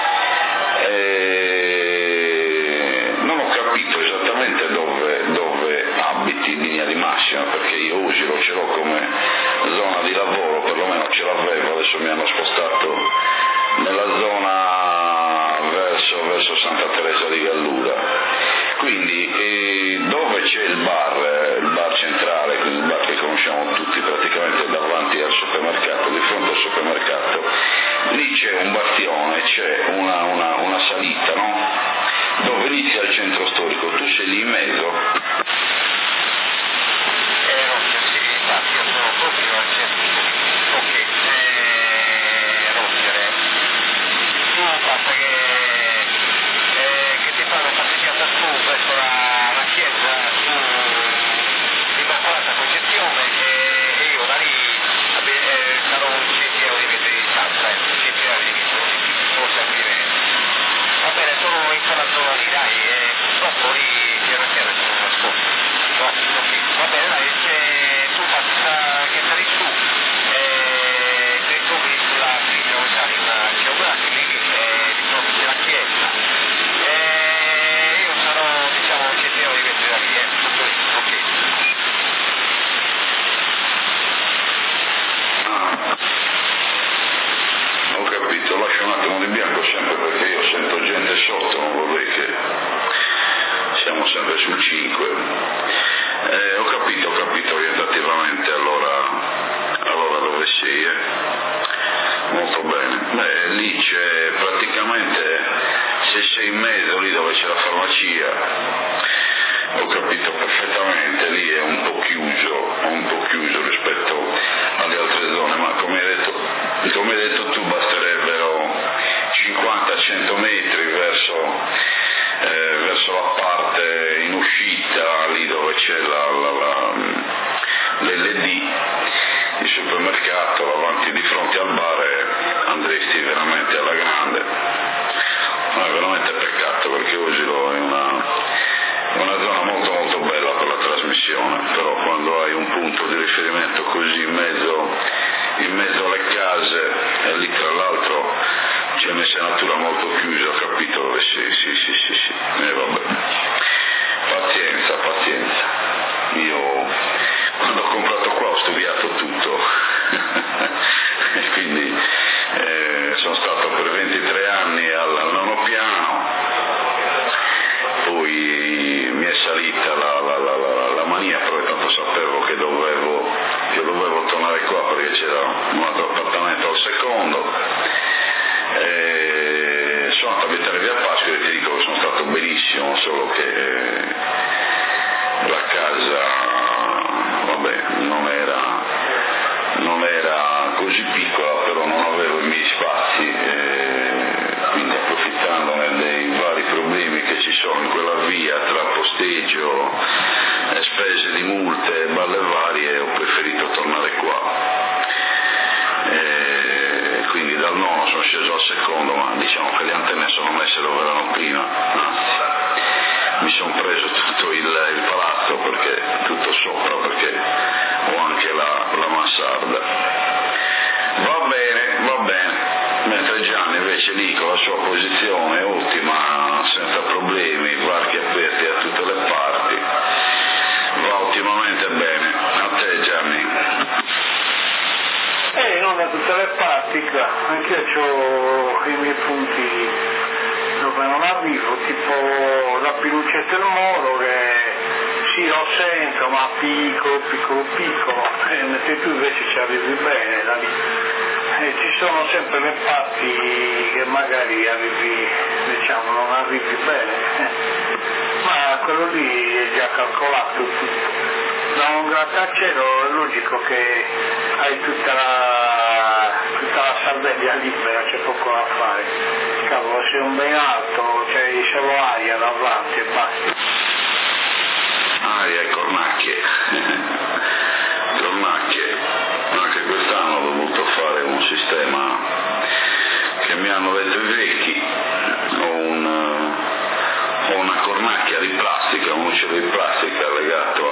Non ho capito esattamente dove abiti in linea di massima, perché io Usiro ce l'ho come zona di lavoro, perlomeno ce l'avevo, adesso mi hanno spostato nella zona verso Santa Teresa di Gallura. Quindi dove c'è il bar centrale, quindi il bar che conosciamo tutti praticamente davanti al supermercato, di fronte al supermercato, lì c'è un bastione, c'è una salita, no? Dove inizia il centro storico, tu sei lì in mezzo? No, sì, infatti io sono proprio al centro storico. Ok, Roger, tu basta che ti fanno passeggiata su verso la chiesa Immacolata Concezione e io da lì sarò un centinaio di metri di distanza, forse anche di meno. Va bene, sono in quella zona lì, dai, purtroppo lì piano piano ci sono nascosto. No, ok, va bene, dai, tu basta che sali su, ti trovi sulla fine dove sali c'è un braccio lì, di fronte c'è la chiesa. Io sarò, diciamo, un centinaio di metri da lì, tutto lì, ok. Ho capito, lascio un attimo di bianco sempre perché io sento gente sotto, non vorrei che siamo sempre sul 5. Ho capito orientativamente allora dove sei, molto bene. Beh, lì c'è praticamente, se sei in mezzo lì dove c'è la farmacia, ho capito perfettamente, lì è un po' chiuso rispetto alle altre zone, ma come hai detto tu basterebbero 50-100 metri verso la parte in uscita, lì dove c'è l'LD, il supermercato, avanti di fronte al bar, andresti veramente alla grande. No, è veramente peccato perché Osilo è è una zona molto molto bella per la trasmissione, però quando hai un punto di riferimento così in mezzo alle case e lì tra l'altro c'è un'insenatura molto chiusa, capito? Sì. Vabbè. Pazienza. Io quando ho comprato qua ho studiato tutto e quindi sono stato per 23 anni al nono piano, poi mi è salita la mania, però tanto sapevo che dovevo tornare qua perché c'era un altro appartamento al secondo. Sono andato a abitare via Pasqua e ti dico che sono stato benissimo, solo che la casa, vabbè, non era così piccola, però non avevo i miei spazi, quindi approfittandone dei vari problemi che ci sono in quella via tra posteggio, spese di multe e balle varie, ho preferito tornare qua. Quindi dal nono sono sceso al secondo, ma diciamo che le antenne sono messe dove erano prima, anzi mi sono preso tutto il palazzo, perché tutto sopra, perché ho anche la mansarda. Va bene, mentre Gianni invece lì con la sua posizione ottima, senza problemi, varchi aperti da tutte le parti, va ottimamente bene. A te Gianni? Non da tutte le parti, anch'io ho i miei punti dove non arrivo, tipo la Pilucetta del Moro, che sì lo sento, ma piccolo, mentre tu invece ci arrivi bene da lì. Ci sono sempre le parti che magari arrivi, diciamo, non arrivi bene, ma quello lì è già calcolato tutto. Da un grattacielo è logico che hai tutta la Sardegna libera, c'è poco da fare. Cavolo, sei un ben alto, c'hai solo aria davanti e basta. Aria e cornacchie. Anche quest'anno ho dovuto fare un sistema che mi hanno detto i vecchi. Ho una cornacchia di plastica, un uccello di plastica legato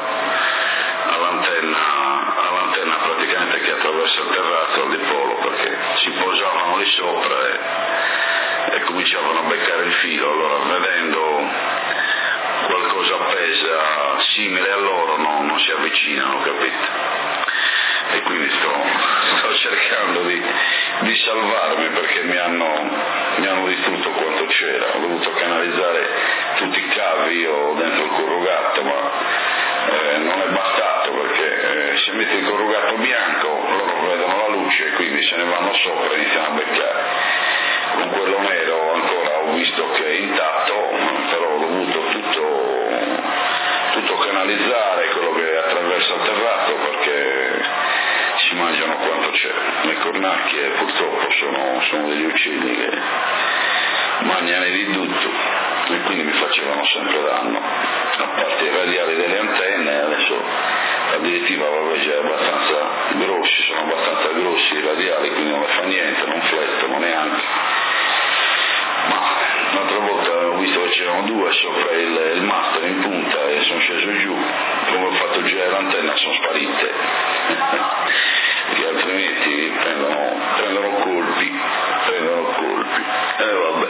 all'antenna praticamente che attraversa il terrazzo al dipolo, perché si posavano lì sopra e cominciavano a beccare il filo, allora vedendo qualcosa appesa simile a loro non si avvicinano, capito? E quindi sto cercando di salvarmi, perché mi hanno distrutto quanto c'era. Ho dovuto canalizzare tutti i cavi io dentro il corrugato, ma non è bastato, perché se metti il corrugato bianco loro vedono la luce e quindi se ne vanno sopra e iniziano a beccare. Con quello nero ancora ho visto che è intatto, però ho dovuto tutto canalizzare, quello che attraversa il terrazzo, perché si mangiano quanto c'è. Le cornacchie purtroppo sono degli uccelli che mangiano di tutto e quindi mi facevano sempre danno, a parte i radiali delle antenne. Adesso la direttiva già è abbastanza grossi, sono abbastanza grossi i radiali, quindi non fa niente, non flettono neanche. Ma l'altra volta ho visto che c'erano due sopra il master in punta e sono sceso giù, come ho fatto girare l'antenna sono sparite, perché altrimenti prendono colpi. Vabbè.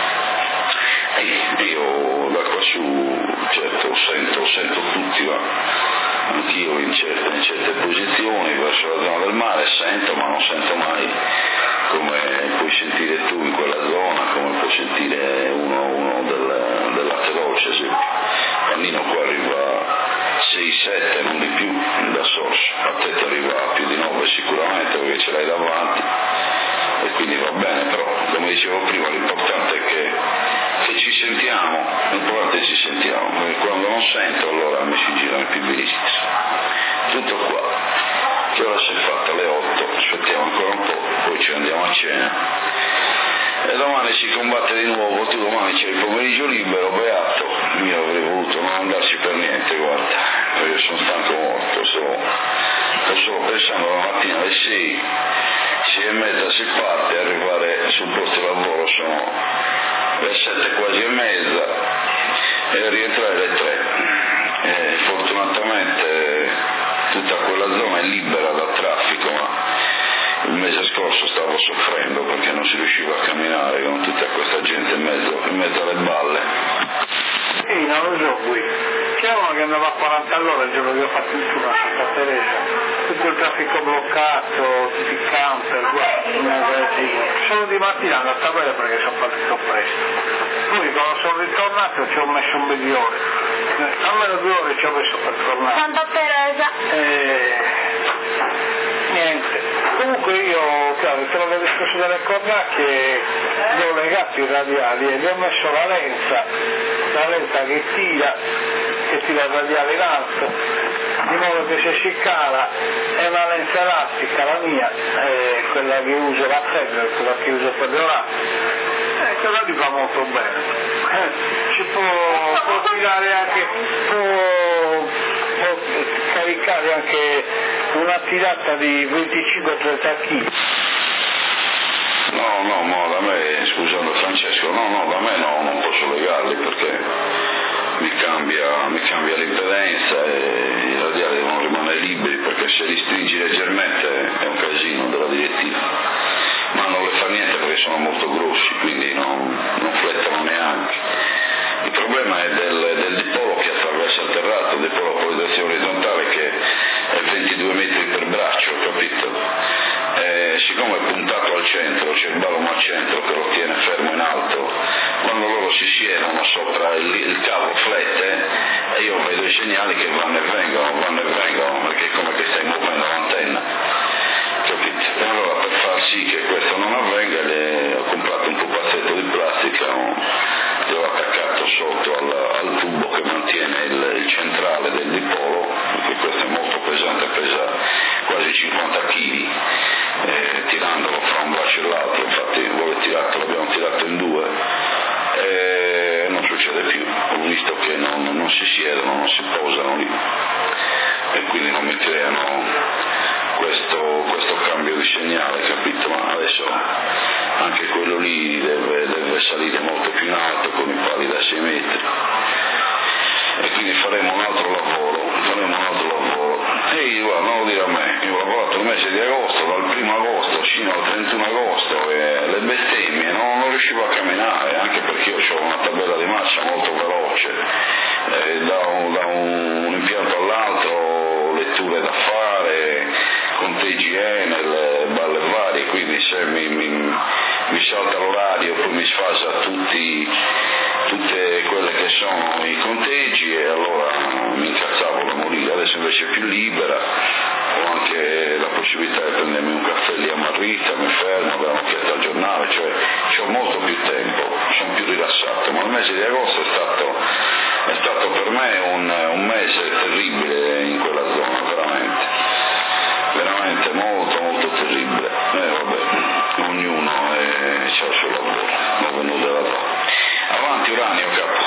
Io da qua su, certo, sento tutti, ma anch'io in certe posizioni verso la zona del mare sento, ma non sento mai come puoi sentire tu in quella zona, come puoi sentire uno della Teroce, ad esempio. Pannino qua arriva 6-7, non di più, da Sorso, a te ti arriva più di 9 sicuramente, perché ce l'hai davanti, e quindi va bene, però come dicevo prima l'importante è che ci sentiamo, perché quando non sento allora mi si girano i pibiristi. Tutto qua. Che ora si è fatta alle 8, aspettiamo ancora un po', poi ci andiamo a cena e domani si combatte di nuovo. Tu domani c'è il pomeriggio libero, beato, io avrei voluto non andarci per niente, guarda, perché sono stanco morto, sto solo pensando la mattina alle 6 e mezza si parte, arrivare sul posto di lavoro sono le 7 quasi e mezza, e rientrare alle 3. Fortunatamente tutta quella zona è libera dal traffico, ma il mese scorso stavo soffrendo perché non si riusciva a camminare con tutta questa gente in mezzo alle balle. Sì, non lo so qui. C'è uno che andava a 40 all'ora il giorno che ho fatto il turno a Santa Teresa, tutto il traffico bloccato, tutti i camper, solo di mattina andavo a Tabella perché sono partito presto. Poi quando sono ritornato ci ho messo un bel di ore, almeno 2 ore ci ho messo per tornare. Santa Teresa. Niente. Comunque io, chiaro, trovo il discorso delle cornacchie, le ho legato i radiali e gli ho messo la lenza che tira il radiale in alto, di modo che se si cala è una lenza elastica, la mia, quella che uso, la Federer, quella che uso per le orecchie, quella lì va molto bene. Ci può tirare anche, può caricare anche una tirata di 25-30 kg. No, da me, scusando Francesco, da me non posso legarli perché mi cambia l'impedenza e i radiali devono rimanere liberi, perché se li stringi leggermente è un casino della direttiva, ma non le fa niente perché sono molto grossi, quindi non flettano neanche. Il problema è del dipolo che attraversa il terrato, il dipolo con direzione orizzontale che è 22 metri per braccio, capito? Siccome è puntato al centro, c'è il ballomo al centro che lo tiene fermo in alto, quando loro si siedono sopra il cavo flette e io vedo i segnali che vanno e vengono, perché è come che stai muovendo l'antenna, capito? E allora per far sì che questo non avvenga ho comprato un pupazzetto di plastica, l'ho attaccato sotto al tubo che mantiene il centrale del dipolo, perché questo è molto pesante, pesa quasi 50 kg, tirandolo fra un braccio e l'altro, infatti l'abbiamo tirato in 2 e non succede più, ho visto che non si siedono, non si posano lì e quindi non mi creano questo cambio di segnale, capito? Ma adesso anche quello lì deve salire molto più in alto con i pali da 6 metri e quindi faremo un altro lavoro. E io non lo dire a me, io ho lavorato il mese di agosto, dal 1 agosto fino al 31 agosto e le bestemmie, non riuscivo a camminare, anche perché io ho una tabella di marcia molto veloce, da un impianto all'altro, letture da fare, conteggi Enel, balle varie, quindi se mi salta l'orario poi mi sfasa tutte quelle che sono i conteggi e allora mi incazzavo da morire. Adesso invece è più libera, ho anche la possibilità di prendermi un caffè lì a Marrita, mi fermo, do un'occhiata al giornale, cioè ho molto più tempo, sono più rilassato, ma il mese di agosto è stato per me un mese terribile in quella zona, veramente molto molto terribile. Vabbè, ognuno ha il suo lavoro, non venuto da là. Avanti Uranio, capo.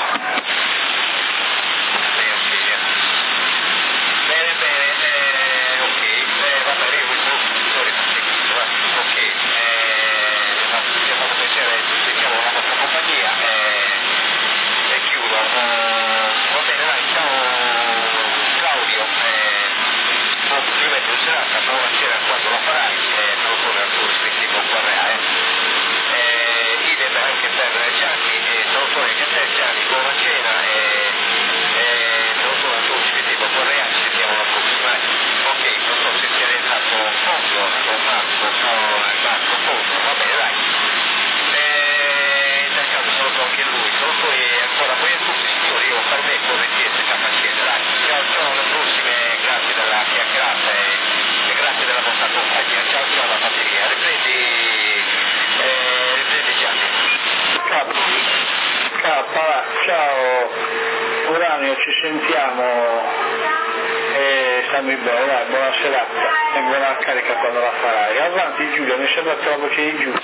Ciao Uranio, ci sentiamo e stammi bene, dai, buona serata e buona carica quando la farai. Avanti Giulio, mi sembra la voce di Giulio.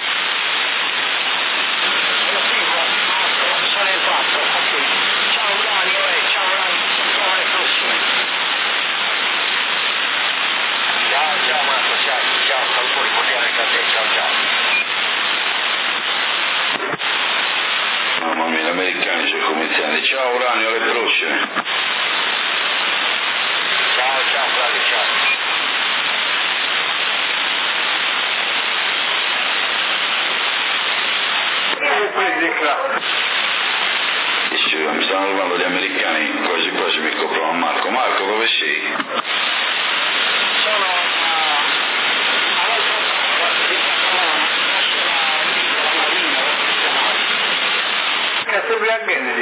americani circomiziani. Ciao Uranio, alle prossime. Ciao Flavio, ciao. Mi stanno arrivando gli americani, quasi quasi mi coprono Marco. Marco, dove sei? Sono all'altra parte di Catalana, verso la marina, Cazzo a Kennedy.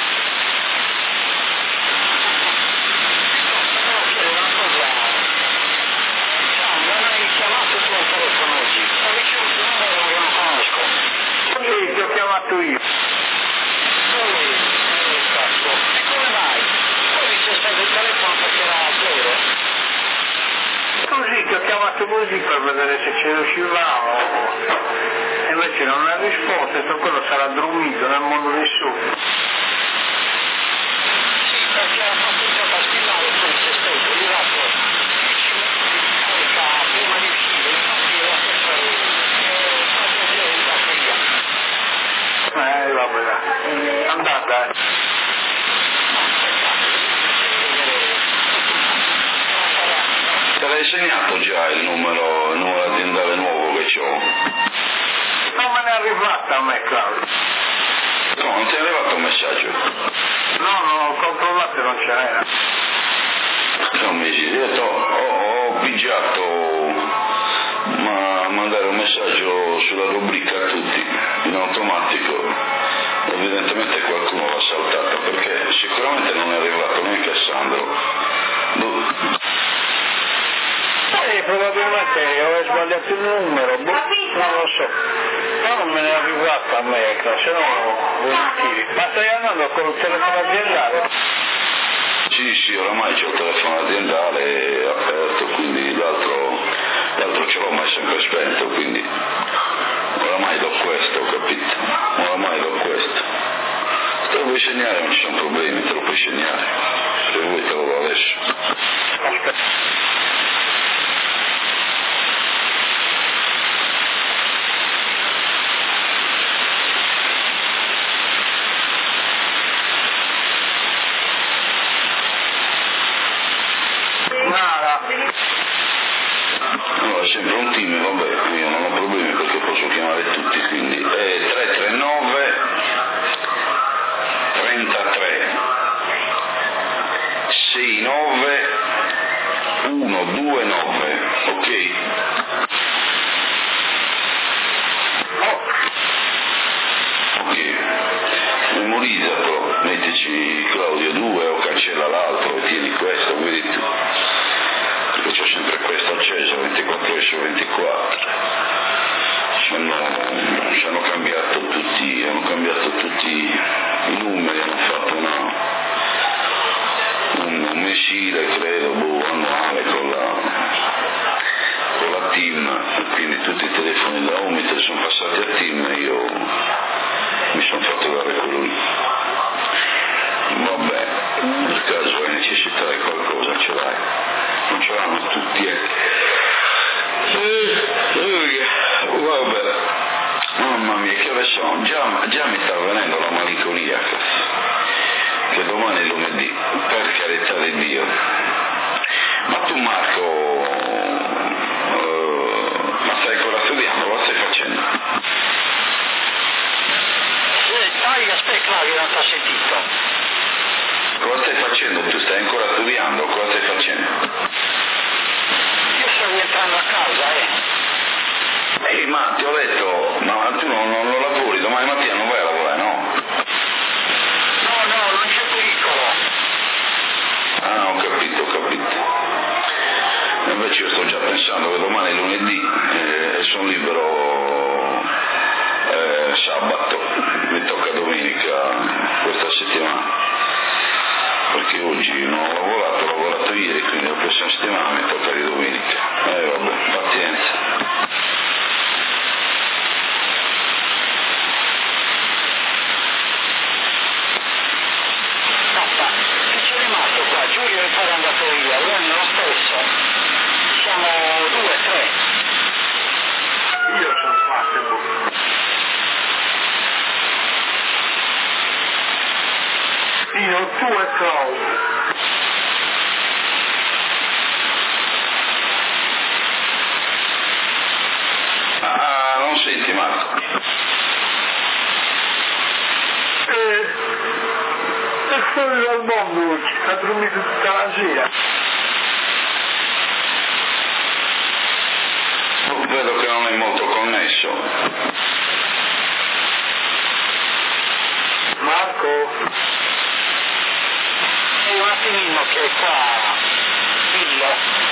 una cosa, non hai chiamato tu al telefono oggi, ho ricevuto un numero che non conosco. Sì, ti ho chiamato io. Cazzo, e come mai? Poi c'è stato il telefono perché era a zero. Così ti ho chiamato così per vedere se ci riuscivamo. E invece non ha risposto, e quello sarà dormito nel mondo dei sogni. Sì, perché ha fatto il gioco a spillare e poi si è steso, gli ho dato 10 minuti di carica prima di uscire, infatti era quasi a zero di batteria. Vabbè, dai. Andata, Te l'hai segnato già il numero aziendale nuovo che ho? Non me ne è arrivata a me, Claudio. No, non ti è arrivato un messaggio? No, ho controllato e non c'era. Non mi si detto, ho pigiato, ma mandare un messaggio sulla rubrica a tutti, in automatico. Evidentemente qualcuno l'ha saltata, perché sicuramente non è arrivato neanche a Sandro. Probabilmente avevo sbagliato il numero, non lo so. Però non me ne è arrivata a me, se no volentieri. Ma stai andando con il telefono aziendale? Sì, oramai c'ho il telefono aziendale aperto, quindi l'altro ce l'ho mai sempre spento, quindi oramai do questo, capito? Oramai do questo. Te lo vuoi segnare, non ci sono problemi, te lo puoi segnare. Se vuoi te lo do adesso. Aspetta. Allora, è sempre un team, vabbè, io non ho problemi perché posso chiamare tutti, quindi è 339 33 69 129, ok? Ok, memorizzatelo, mettici Claudio 2 o cancella l'altro e tieni questo, vedi tu. Perché c'è sempre questo acceso 24 ore su 24. Hanno cambiato tutti i numeri, hanno fatto un mensile credo annuale con la team, quindi tutti i telefoni da Omitel sono passati a team e io mi sono fatto dare quello lì. Vabbè, nel caso hai necessità di qualcosa ce l'hai, non ce l'hanno tutti, vabbè, mamma mia che ore sono, già mi sta venendo la malinconia, che domani è lunedì, per carità di Dio. Ma tu Marco, ma stai ancora studiando, cosa stai facendo? Dai, aspetta Claudio, non ti ho sentito. Cosa stai facendo? Tu stai ancora studiando? Cosa stai facendo? Io sto rientrando a casa, ma ti ho detto, ma tu non lavori, domani mattina non vai a lavorare, no? No, non c'è pericolo. Ah, ho capito. Invece io sto già pensando che domani è lunedì e sono libero sabato, mi tocca domenica questa settimana, perché oggi non ho lavorato ieri, quindi la prossima settimana mi tocca di domenica. Vabbè, pazienza. Giulio è poi andato via, lui è lo stesso. Siamo 2, 3. Io sono rimasto. sono tu e Claudio. Ah, non senti Marco? È fuori dal mondo oggi, ha dormito tutta la sera. Vedo che non è molto connesso. Marco? Un attimino che qua Billo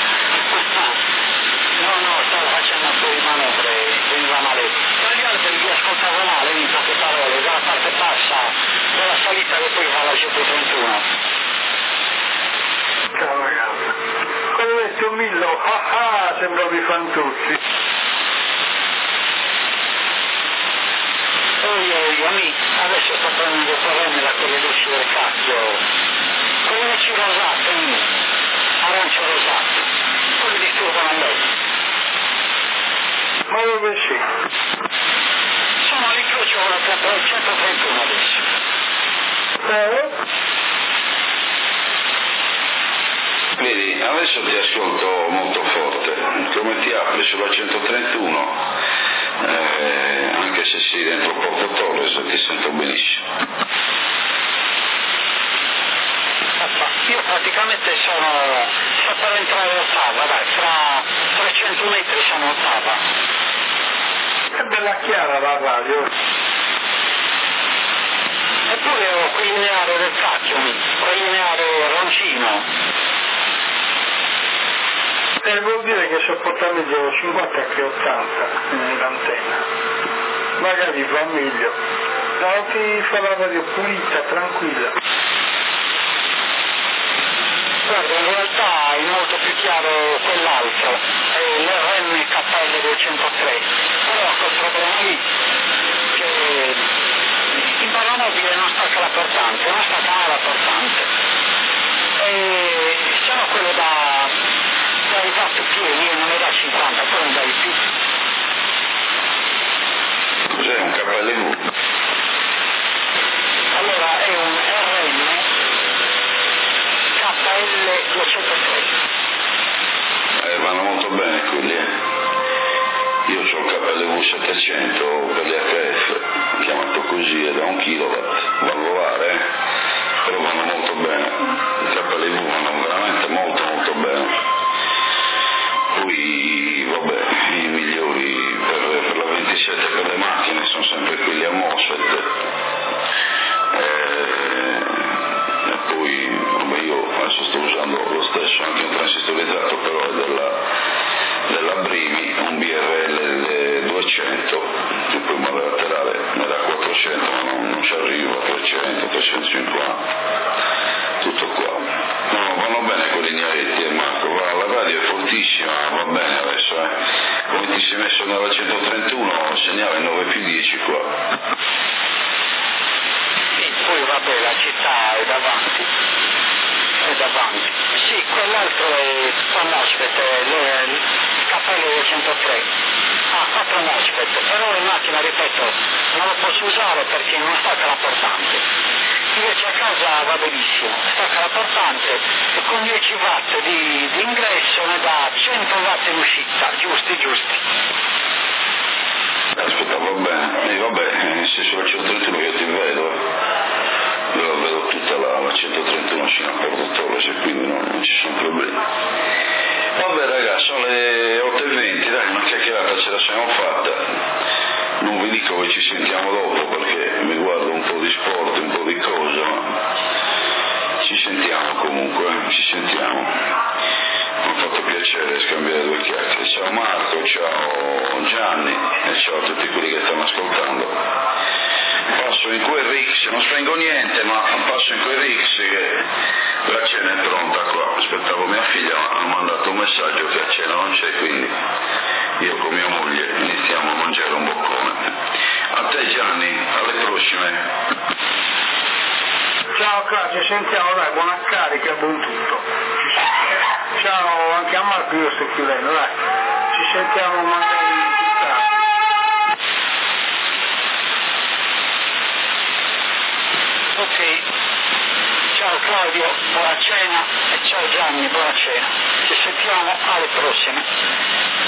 no, stavo facendo un po' di manovre, veniva male. Tra gli altri vi ascoltavo male in poche parole, dalla parte bassa della salita che poi fa la 131. Cavagata. Come ho detto Millo, sembravi Fantuzzi. Adesso sto prendendo correndo con le luci del cacchio, con le luci rosate, arancio rosato, quelli disturbano l'occhio. Ma dove sei? Sono all'incrocio con la 131 adesso. Vedi, adesso ti ascolto molto forte, come ti apri sulla 131, anche se sei dentro Porto Torres ti sento benissimo. Io praticamente sto per entrare all'ottava, dai, fra 300 metri sono ottava. È bella chiara la radio. Eppure ho quel lineare del cacchio, quel lineare roncino. Vuol dire che sopportamento 50 che 80 nell'antenna. Magari va meglio. No, ti fa la radio pulita, tranquilla. Guarda, in realtà è molto più chiaro quell'altro, è l'RM KL 203, però quel problema lì, che in paramobile non stacca la portante, non stacca mai la portante. E sono quello dai watt pieni, non ne da 50, poi non dai più. Cos'è un KLV? Allora è un RM KL 203. Vanno molto bene quelli, Io ho il KLV 700 per gli HF, chiamato così, è da 1 kW, valvolare, però vanno molto bene. I KLV vanno veramente molto molto bene. Poi, vabbè, i migliori per la 27 per le macchine sono sempre quelli a MOSFET. E poi, vabbè, io adesso sto usando lo stesso, anche un transistorizzato, però è della Brimi, un BRL 200, che poi mi aveva laterale ne da 400, ma non ci arrivo a 300, 350, tutto qua. No, vanno bene con i lignaretti, Marco, la radio è fortissima, va bene adesso, come ti sei messo nella 131, segnale 9+10 qua. E poi vabbè, la città è davanti. Sì, quell'altro è con MOSFET, il KL 103. Ha 4 MOSFET, però in macchina, ripeto, non lo posso usare perché non stacca la portante. Invece a casa va benissimo, stacca la portante e con 10 watt di ingresso ne dà 100 watt in uscita, giusti. Aspetta, va bene, vabbè, se sulla 131 io ti vedo tutta la 131 fino a Porto Torres e quindi non ci sono problemi. Vabbè ragazzi, sono le 8:20, dai, una chiacchierata ce la siamo fatta. Non vi dico che ci sentiamo dopo perché mi guardo un po' di sport, un po' di cose, ma ci sentiamo comunque, ci sentiamo. Mi ha fatto piacere scambiare 2 chiacchiere. Ciao Marco, ciao Gianni e ciao a tutti quelli che stanno ascoltando. Passo in quel Rix, non spengo niente, ma passo in quel Rix che la cena è pronta qua. Aspettavo mia figlia, ma ha mandato un messaggio che a cena non c'è, quindi io con mia moglie iniziamo a mangiare un boccone. A te Gianni, alle prossime. Ciao Cla, ci sentiamo, dai, buona carica, buon tutto. Ciao, anche a Marco io sto chiudendo, dai. Ci sentiamo magari più tardi. Ok, ciao. ciao Claudio, buona cena e ciao Gianni, buona cena. Ci sentiamo alle prossime.